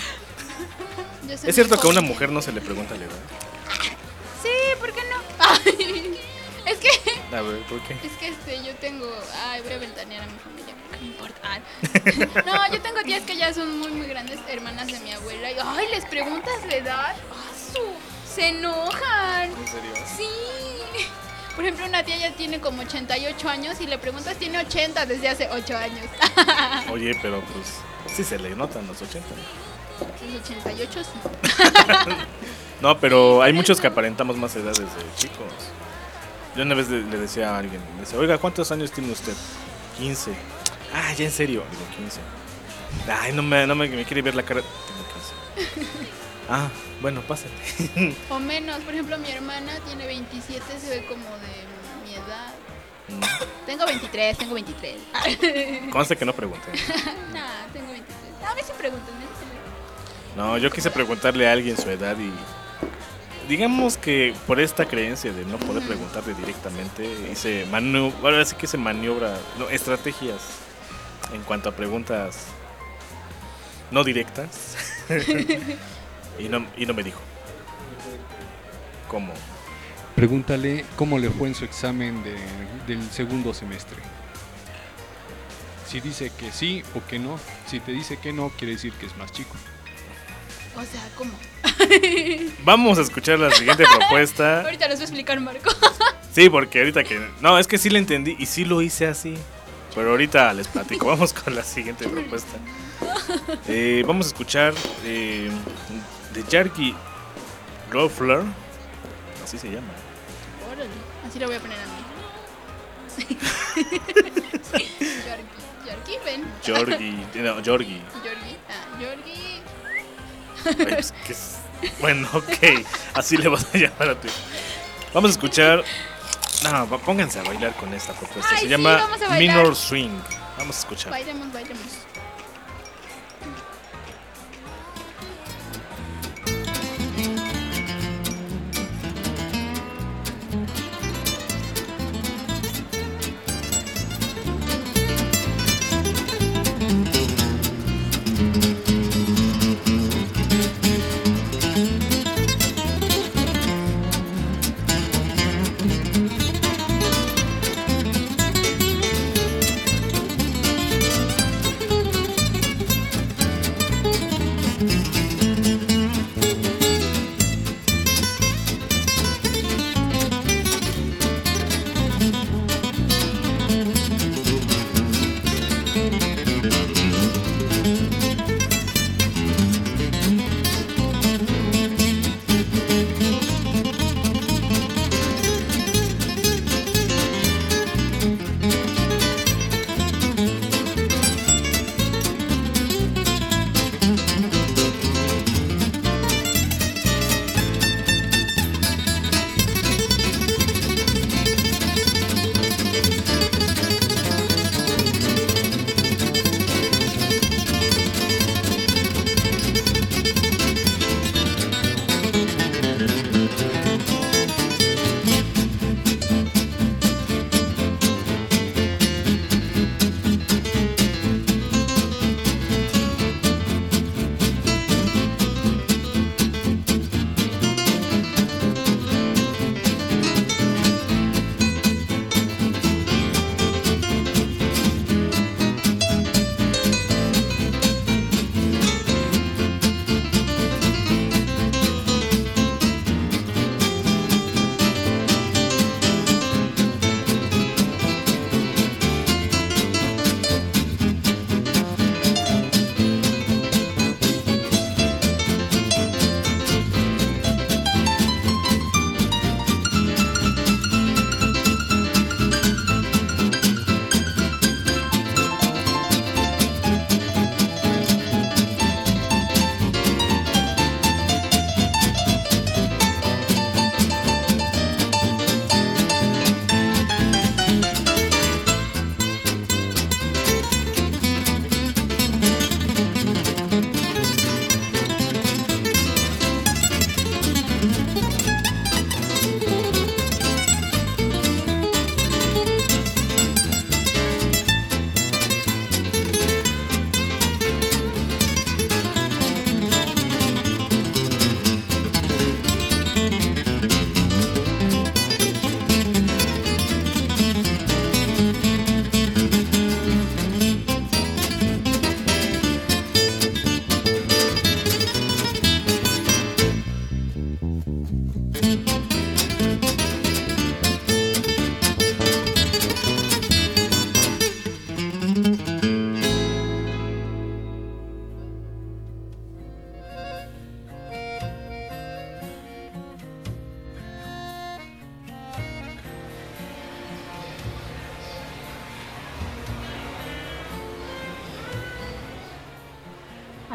bueno. ¿Es cierto que a una mujer no se le pregunta la edad? Sí, ¿por qué no? Ay, es que... A ver, ¿por qué? Es que este, yo tengo... Ay, voy a ventanear a mi familia, porque no importa. Ay. No, yo tengo tías que ya son muy, muy grandes, hermanas de mi abuela. Y, ay, ¿les preguntas la edad? Oh, su... Se enojan. ¿En serio? Sí. Por ejemplo, una tía ya tiene como ochenta y ocho años y le preguntas, tiene ochenta desde hace ocho años. Oye, pero pues sí se le notan los ochenta. Los ochenta y ocho sí. No, pero hay muchos que aparentamos más edad desde chicos. Yo una vez le, le decía a alguien, le decía, oiga, ¿cuántos años tiene usted? quince. Ah, ya en serio. Digo, quince. Ay, no me, no me, me quiere ver la cara. Tengo quince. Ah, bueno, pásale. O menos, por ejemplo, mi hermana tiene veintisiete, se ve como de mi edad. Mm. Tengo veintitrés, tengo veintitrés. Conste que no pregunté. No, tengo veintitrés. A ver si preguntan. No, yo quise preguntarle a alguien su edad y... Digamos que por esta creencia de no poder preguntarle directamente, hice manu... ahora sí que se maniobra, no, estrategias en cuanto a preguntas no directas. Y no, y no me dijo. ¿Cómo? Pregúntale cómo le fue en su examen de, del segundo semestre. Si dice que sí o que no. Si te dice que no, quiere decir que es más chico. O sea, ¿cómo? Vamos a escuchar la siguiente propuesta. Ahorita les voy a explicar, Marco. Sí, porque ahorita que... No, es que sí le entendí y sí lo hice así. Pero ahorita les platico. Vamos con la siguiente propuesta. Eh, vamos a escuchar... Eh, de Jarky Roffler, así se llama. Órale, así lo voy a poner a mí. Jarky, Jarky, ven. Jorgi, no, Jorgi. Jorgi, ah, Jorgi. Ay, pues, ¿qué es? Bueno, ok, así le vas a llamar a tu. Vamos a escuchar. No, pónganse a bailar con esta propuesta. Ay, se sí, llama Minor Swing. Vamos a escuchar. Bailemos, bailemos.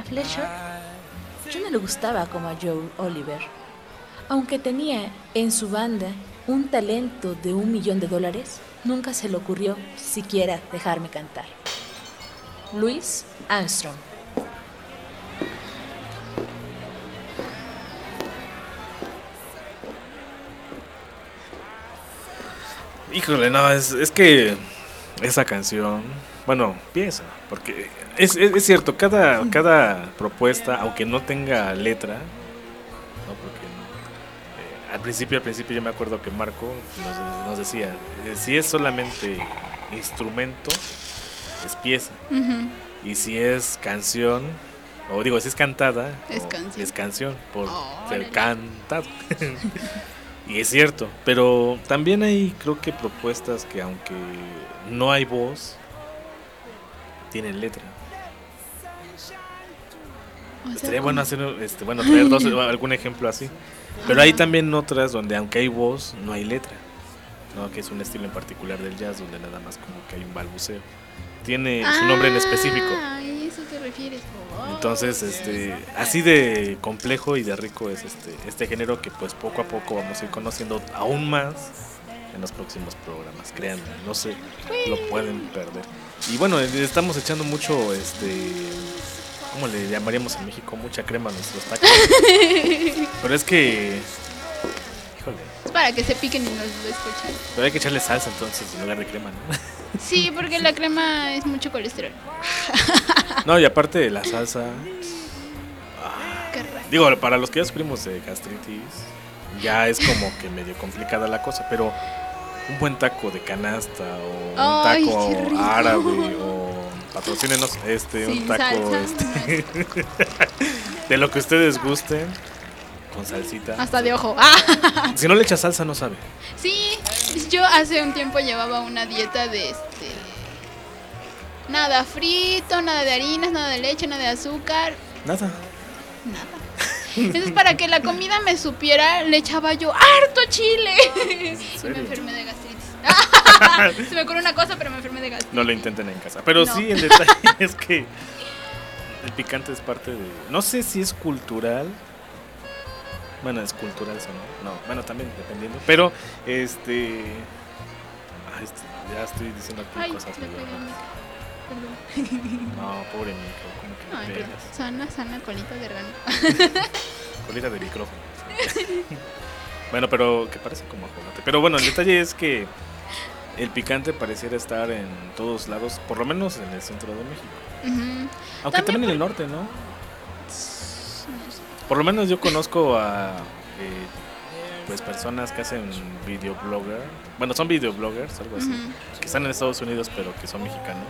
Fletcher yo no le gustaba como a Joe Oliver. Aunque tenía en su banda un talento de un millón de dólares, nunca se le ocurrió siquiera dejarme cantar. Louis Armstrong. Híjole, no, es, es que esa canción, bueno, piensa, porque es, es, es cierto, cada, cada propuesta, aunque no tenga letra, ¿no? Porque eh, al principio, al principio yo me acuerdo que Marco nos, nos decía, eh, si es solamente instrumento, es pieza, Ujú. y si es canción, o digo, si es cantada, Es o- canción. es canción, por ser Órale. cantado. Y es cierto, pero también hay, creo que propuestas que aunque no hay voz, tienen letra. O sea, Estaría como- bueno hacer, este, bueno, traer dos, algún ejemplo así. Pero hay también otras donde aunque hay voz, no hay letra, ¿no? Que es un estilo en particular del jazz donde nada más como que hay un balbuceo. Tiene su nombre en específico. Ah, ¿a eso te refieres? Oh. Entonces, este, así de complejo y de rico es este, este género que pues poco a poco vamos a ir conociendo aún más en los próximos programas, créanme, no se lo pueden perder. Y bueno, le estamos echando mucho, este, ¿cómo le llamaríamos en México? Mucha crema a nuestros tacos. Pero es que, híjole, Es para que se piquen y nos lo escuchen. pero hay que echarle salsa entonces en lugar de crema, ¿no? Sí, porque la crema es mucho colesterol. No, y aparte de la salsa, Qué raro. digo, para los que ya sufrimos de gastritis, ya es como que medio complicada la cosa, pero un buen taco de canasta o un Ay, taco qué rico. árabe o patrocínenos este, un Sin taco salsa. este, de lo que ustedes gusten, con salsita. Hasta de ojo. Ah, Si no le echas salsa no sabe. sí, yo hace un tiempo llevaba una dieta de este. Nada frito, nada de harinas, nada de leche, nada de azúcar, Nada. nada. Entonces, para que la comida me supiera, le echaba yo harto chile. Y me serio? enfermé de gastritis. Se me ocurrió una cosa, pero me enfermé de gastritis. No lo intenten en casa. Pero No. sí, el detalle es que el picante es parte de... No sé si es cultural. Bueno, es cultural eso, ¿no? No, bueno, también dependiendo. Pero, este... Ay, este, ya estoy diciendo aquí Ay, cosas le medio pegué a mi raras. Perdón. No, pobre Nico, ¿cómo que Ay, le perdón. pegas? Sana, sana colita de rana. Colita de micrófono. Bueno, pero que parece como ajolote. Pero bueno, el detalle es que el picante pareciera estar en todos lados, por lo menos en el centro de México. Ujú. Aunque también en el norte, ¿no? Por lo menos yo conozco a eh, pues personas que hacen videoblogger. Bueno, son videobloggers, algo así. Ujú. Que están en Estados Unidos, pero que son mexicanos.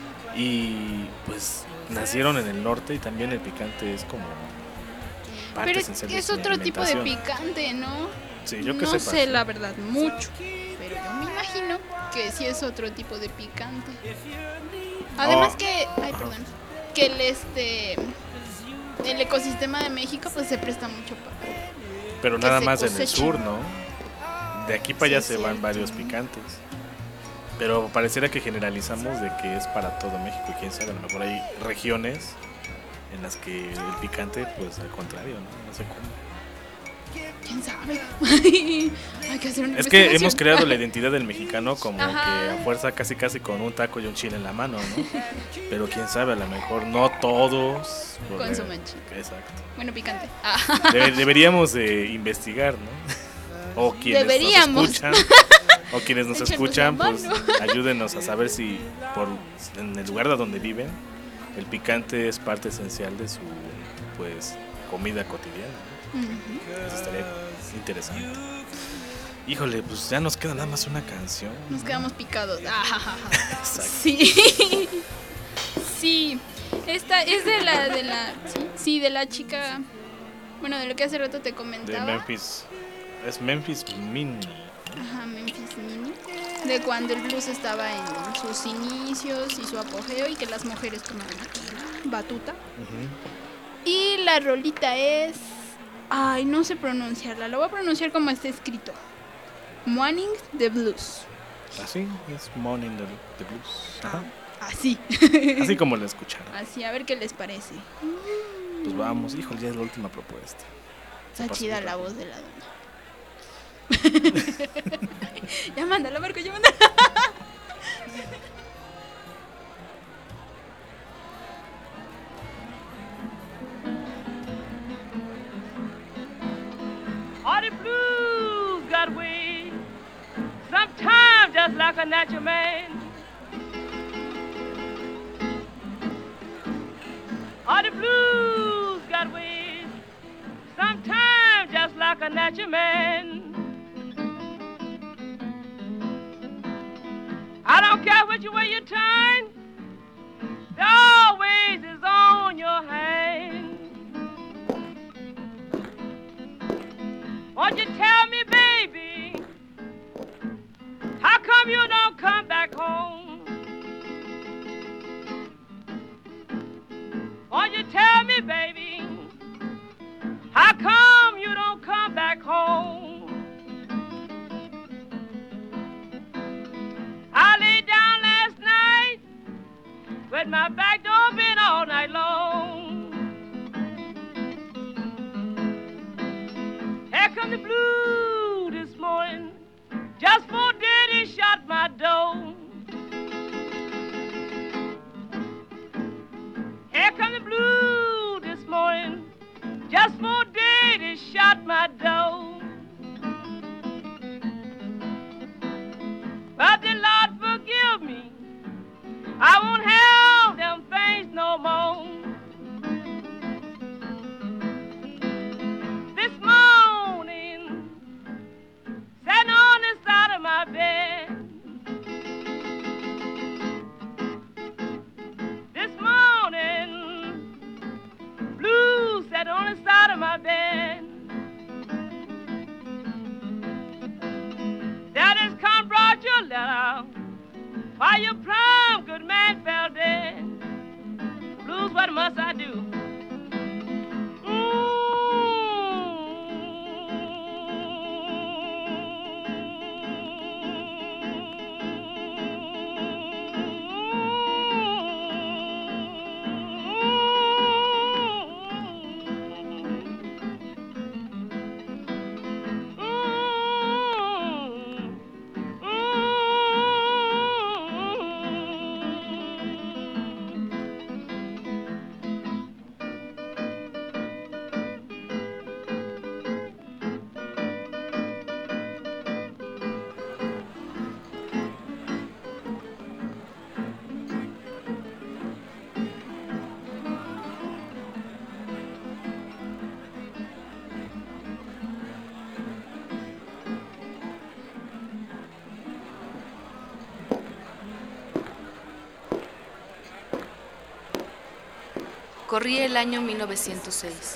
Y pues nacieron en el norte y también el picante es como parte Pero es, esencial de es su otro tipo de alimentación. picante, ¿no? Sí, yo que no sepa. sé la verdad mucho, pero yo me imagino que sí es otro tipo de picante. Además Oh. que, ay, perdón, que el este el ecosistema de México pues se presta mucho para. Pero que nada se más en el cosechen. sur, ¿no? De aquí para allá Sí, se van cierto. varios picantes. Pero pareciera que generalizamos de que es para todo México y quién sabe, a lo mejor hay regiones en las que el picante, pues al contrario, ¿no? No sé cómo. ¿Quién sabe? Hay que hacer una Es que hemos investigación. creado la identidad del mexicano como Ajá. que a fuerza casi casi con un taco y un chile en la mano, ¿no? Pero quién sabe, a lo mejor no todos pues, Consumen chile. Exacto. Bueno, picante. Ah. Debe- deberíamos de investigar, ¿no? O quienes Deberíamos. nos escuchan, o quienes nos Échenos escuchan, la pues mano. ayúdenos a saber si por en el lugar de donde viven el picante es parte esencial de su pues comida cotidiana. ¿no? Ujú. Eso estaría interesante. Híjole, pues ya nos queda nada más una canción. Nos quedamos picados. Ah, Exacto. sí. Sí. Esta es de la de la sí, sí, de la chica. Bueno, de lo que hace rato te De comentaba. Memphis. Es Memphis Minnie. Ajá, Memphis Minnie. De cuando el blues estaba en sus inicios y su apogeo y que las mujeres tomaban batuta. Ujú. Y la rolita es. Ay, no sé pronunciarla. Lo voy a pronunciar como está escrito: Morning the Blues. Así es Morning the, the Blues. Ajá. Así. Así como lo escucharon. Así, a ver qué les parece. Pues vamos, híjole, ya es la última propuesta. Se Está pasó chida muy la rápido. voz de la dona. Ya mándala, Marco, ya mándala. All the blues got way, sometimes just like a natural man. All the blues got way, sometimes just like a natural man. I don't care which way you turn, the always is on your hand. Won't you tell me, baby, how come you don't come back home? Won't you tell me, baby, how come you don't come back home? I lay down last night with my back door been all night long. Here come the blue this morning, just for daddy shut my door. Here come the blue this morning, just for daddy shut my door. But the Lord forgive me, I won't have them things no more. This morning, sitting on the side of my bed, this morning, blue sat on the side of my bed. Daddy's come brought your letter, why your prime good man fell dead. Blues, what must I do? Corría el año mil novecientos seis.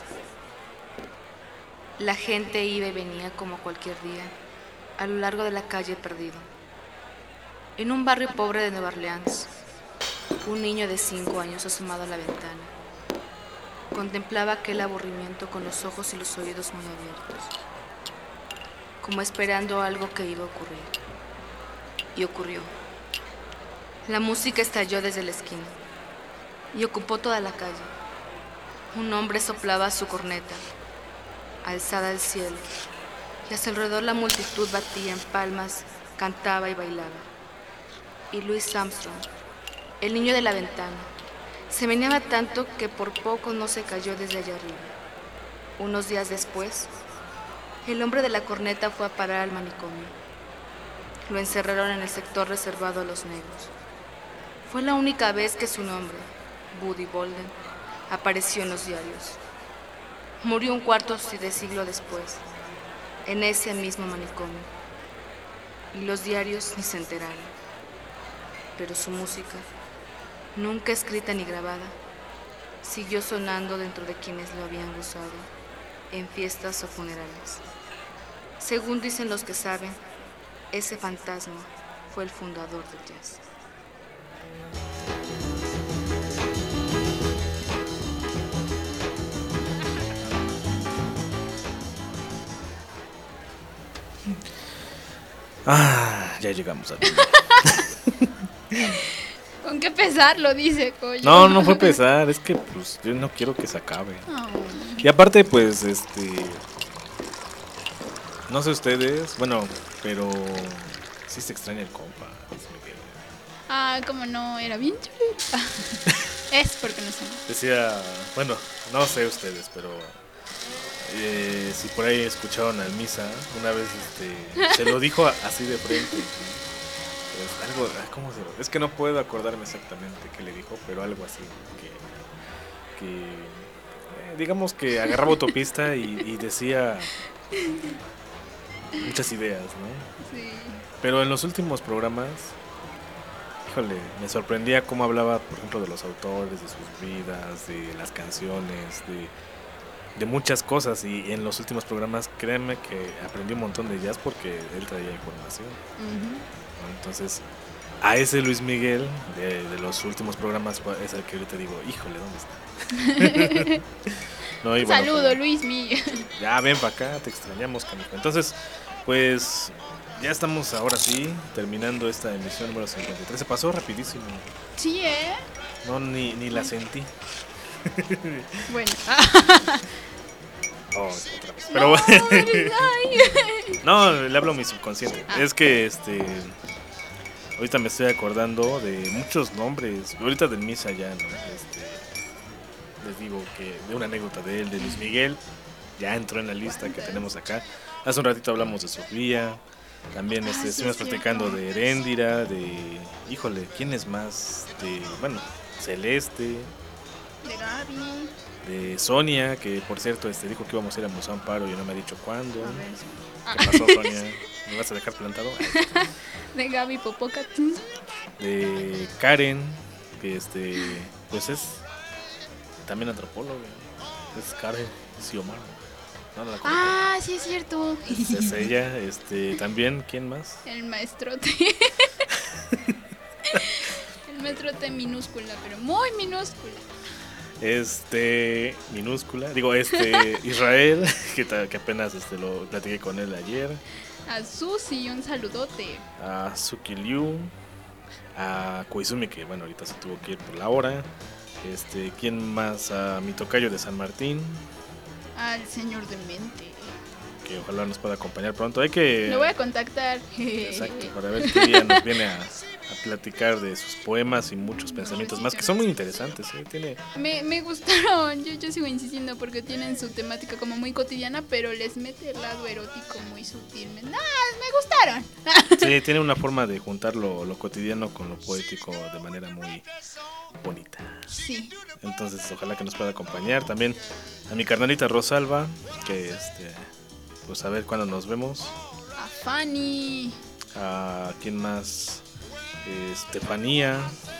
La gente iba y venía como cualquier día a lo largo de la calle Perdido. En un barrio pobre de Nueva Orleans, un niño de cinco años asomado a la ventana contemplaba aquel aburrimiento con los ojos y los oídos muy abiertos, como esperando algo que iba a ocurrir. Y ocurrió. La música estalló desde la esquina y ocupó toda la calle. Un hombre soplaba su corneta, alzada al cielo, y a su alrededor la multitud batía en palmas, cantaba y bailaba. Y Louis Armstrong, el niño de la ventana, se meneaba tanto que por poco no se cayó desde allá arriba. Unos días después, el hombre de la corneta fue a parar al manicomio. Lo encerraron en el sector reservado a los negros. Fue la única vez que su nombre, Buddy Bolden, apareció en los diarios. Murió un cuarto de siglo después, en ese mismo manicomio. Y los diarios ni se enteraron. Pero su música, nunca escrita ni grabada, siguió sonando dentro de quienes lo habían gozado, en fiestas o funerales. Según dicen los que saben, ese fantasma fue el fundador del jazz. Ah, ya llegamos a ¿Con qué pesar lo dice, Coyo? No, no fue pesar, es que pues yo no quiero que se acabe. Oh. Y aparte, pues, este... No sé ustedes, bueno, pero sí se extraña el compa. Ah, como no, era bien chulita. Es porque no sé. Decía, bueno, no sé ustedes, pero eh, si por ahí escucharon al Misa, una vez este, se lo dijo así de frente. Pues, algo, ¿cómo se lo? Es que no puedo acordarme exactamente qué le dijo, pero algo así. Que, que eh, digamos que agarraba autopista y, y decía muchas ideas, ¿no? Sí. Pero en los últimos programas, híjole, me sorprendía cómo hablaba, por ejemplo, de los autores, de sus vidas, de las canciones, de, de muchas cosas. Y en los últimos programas, créanme que aprendí un montón de jazz porque él traía información. Uh-huh. Entonces, a ese Luis Miguel de, de los últimos programas es el que ahorita digo, híjole, ¿dónde está? No, y Un bueno, saludo, pues, Luis Miguel. ya ven para acá, te extrañamos, canijo. Entonces, pues ya estamos ahora sí terminando esta emisión número cincuenta y tres. Se pasó rapidísimo. Sí, ¿eh? No, ni, ni la sentí. Bueno. Oh, otra vez. Pero No, bueno. ay. No, le hablo a mi subconsciente. Ah. Es que este ahorita me estoy acordando de muchos nombres. Ahorita del Misa ya, ¿no? Este, les digo que de una anécdota de él, de Luis Miguel, ya entró en la lista que tenemos acá. Hace un ratito hablamos de Sofía. También este, Ah, sí, estuvimos es platicando cierto. de Heréndira, de... Híjole, ¿quién es más? De, bueno, Celeste, De Gaby. de Sonia, que por cierto este, dijo que íbamos a ir a Museo Amparo y no me ha dicho cuándo. A ver. ¿Qué pasó, Sonia? ¿Me vas a dejar plantado? De Gaby Popoca. De Karen, que este, pues es también antropóloga. Es Karen Xiomara. No, no la conozco. Ah, sí es cierto. Es, es ella, este, también, ¿quién más? El maestrote. El maestrote minúscula, pero muy minúscula. Este, minúscula, digo, este, Israel, que, ta- que apenas este, lo platiqué con él ayer. A Susi, un saludote. A Suki Liu, a Koizumi, que bueno, ahorita se tuvo que ir por la hora. Este, ¿quién más? A mi tocayo de San Martín, Al señor Demente. que ojalá nos pueda acompañar pronto. Hay que... Lo voy a contactar. Exacto, para ver qué día nos viene a, a platicar de sus poemas y muchos pensamientos más, que son muy interesantes, ¿eh? Tiene... Me, me gustaron, yo, yo sigo insistiendo porque tienen su temática como muy cotidiana, pero les mete el lado erótico muy sutilmente. ¡Ah, me gustaron! Sí, tiene una forma de juntar lo, lo cotidiano con lo poético de manera muy bonita. Sí. Entonces, ojalá que nos pueda acompañar. También a mi carnalita Rosalba, que este, pues a ver cuándo nos vemos. A Fanny. A quién más, Eh, Estefanía,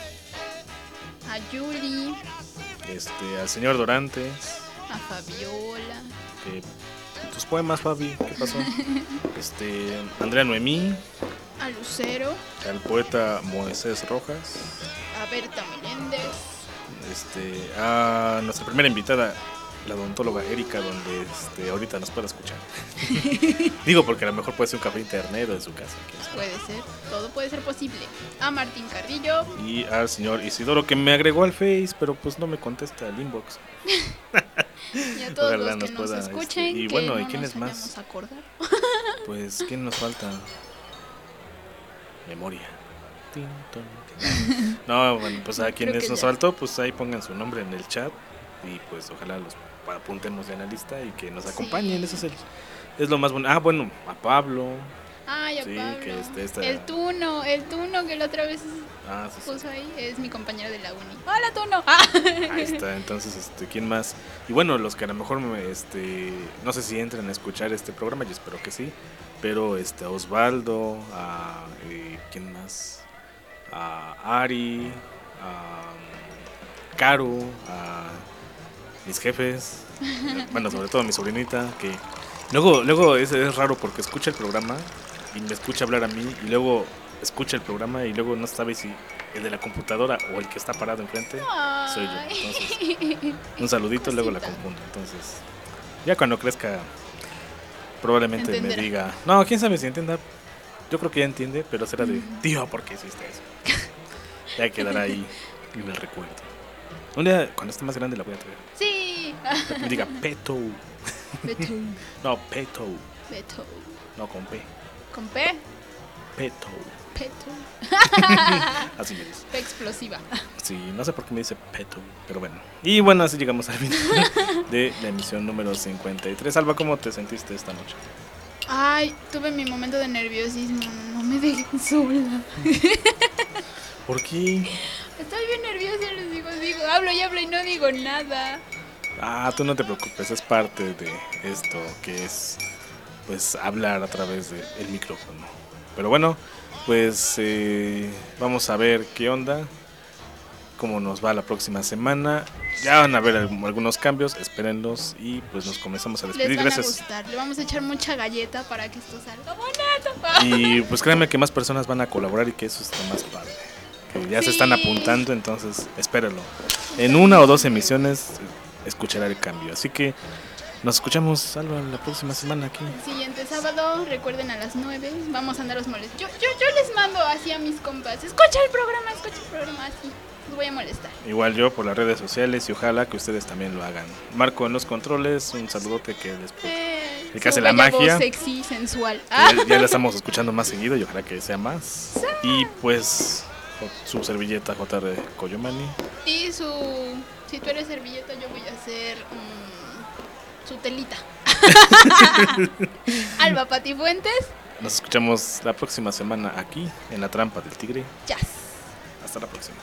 A Yuri. este, al señor Dorantes. A Fabiola. Que, tus poemas, Fabi, ¿qué pasó? Este, Andrea Noemí, A Lucero. al poeta Moisés Rojas, A Berta Meléndez. este, a nuestra primera invitada, la odontóloga Erika, donde este, ahorita nos puede escuchar. Digo, porque a lo mejor puede ser un café internet o de su casa. quién sabe. Puede ser, todo puede ser posible. A Martín Carrillo. Y al señor Isidoro, que me agregó al Face, pero pues no me contesta el inbox. Y a todos Ojalá los que nos nos pueda, escuchen. este, y que bueno, no ¿y quién nos es más? vayamos a acordar. Pues, ¿quién nos falta? Memoria. Tin, ton. No, bueno, pues a Creo quienes que nos ya. faltó, pues ahí pongan su nombre en el chat y pues ojalá los apuntemos ya en la lista y que nos acompañen. Sí. Eso es, el, es lo más bueno. Ah, bueno, a Pablo. Ay, a Sí, Pablo. que este- esta- El Tuno, el Tuno que la otra vez Ah, sí, sí. puso ahí, es mi compañero de la uni. ¡Hola, Tuno! Ah. Ahí está, entonces, este, ¿quién más? Y bueno, los que a lo mejor, me, este, no sé si entran a escuchar este programa, yo espero que sí, pero este, a Osvaldo, a, eh, ¿quién más? A Ari, a um, Caro, a mis jefes, bueno, sobre todo a mi sobrinita, que luego, luego es, es raro porque escucha el programa y me escucha hablar a mí y luego escucha el programa y luego no sabe si el de la computadora o el que está parado enfrente soy yo. Entonces, un saludito, luego la confundo. Entonces, ya cuando crezca, probablemente Entenderá. me diga, no, quién sabe si entienda. Yo creo que ya entiende, pero será de, tío, ¿por qué hiciste eso? Ya quedará ahí en el recuerdo. Un día, cuando esté más grande, la voy a traer. Sí. Para que me diga Peto. Beto. No, Peto. Beto. No, con P. ¿Con P? Peto. Peto. Así me dice. P explosiva. Sí, no sé por qué me dice Peto, pero bueno. Y bueno, así llegamos al final de la emisión número cincuenta y tres. Alba, ¿cómo te sentiste esta noche? Ay, tuve mi momento de nerviosismo. No me dejen sola. ¿Por qué? Estoy bien nerviosa, les digo, digo, hablo y hablo y no digo nada. Ah, tú no te preocupes, es parte de esto que es, pues, hablar a través del micrófono. Pero bueno, pues eh, vamos a ver qué onda, cómo nos va la próxima semana. Ya van a haber algunos cambios, espérenlos y pues nos comenzamos a despedir. Les van Gracias. a gustar, le vamos a echar mucha galleta para que esto salga bonito. Y pues créanme que más personas van a colaborar y que eso está más padre. Que ya Sí. se están apuntando, entonces espérenlo. En una o dos emisiones escuchará el cambio. Así que nos escuchamos, Alba, la próxima semana aquí. El siguiente sábado, recuerden a las nueve, vamos a andaros molestando. Yo, yo, yo les mando así a mis compas, escucha el programa, escucha el programa, así. Los voy a molestar. Igual yo por las redes sociales y ojalá que ustedes también lo hagan. Marco en los controles, un saludote que después Eh, el que hace su la bella magia. voz sexy, sensual. Ya, ya la estamos escuchando más seguido y ojalá que sea más. Y pues su servilleta J R Coyomani. Y su... Si tú eres servilleta, yo voy a hacer um, su telita. Alba Patifuentes. Nos escuchamos la próxima semana aquí en La Trampa del Tigre. Jazz. Hasta la próxima.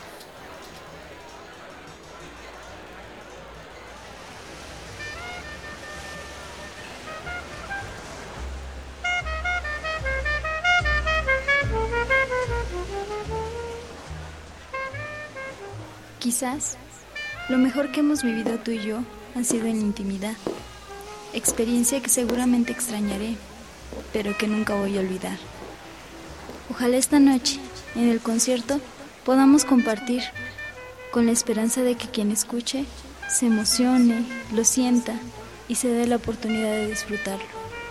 Quizás lo mejor que hemos vivido tú y yo ha sido en la intimidad, experiencia que seguramente extrañaré, pero que nunca voy a olvidar. Ojalá esta noche, en el concierto, podamos compartir, con la esperanza de que quien escuche se emocione, lo sienta y se dé la oportunidad de disfrutarlo.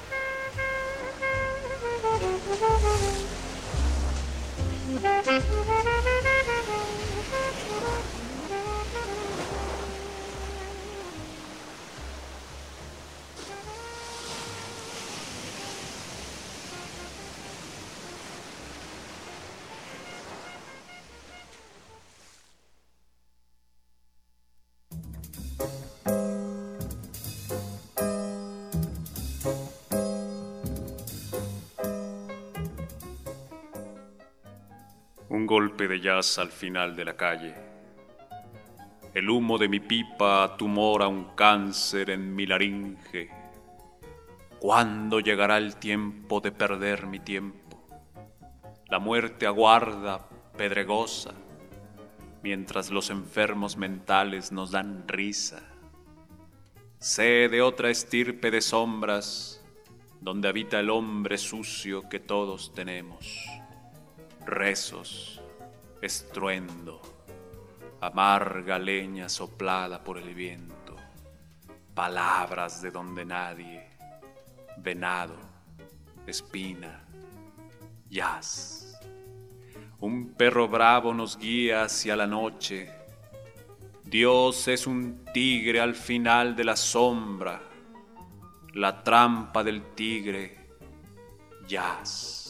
Un golpe de jazz al final de la calle. El humo de mi pipa tumora un cáncer en mi laringe. ¿Cuándo llegará el tiempo de perder mi tiempo? La muerte aguarda, pedregosa, mientras los enfermos mentales nos dan risa. Sé de otra estirpe de sombras, donde habita el hombre sucio que todos tenemos. Rezos, estruendo, amarga leña soplada por el viento, palabras de donde nadie, venado, espina, jazz. Un perro bravo nos guía hacia la noche. Dios es un tigre al final de la sombra, la trampa del tigre, jazz.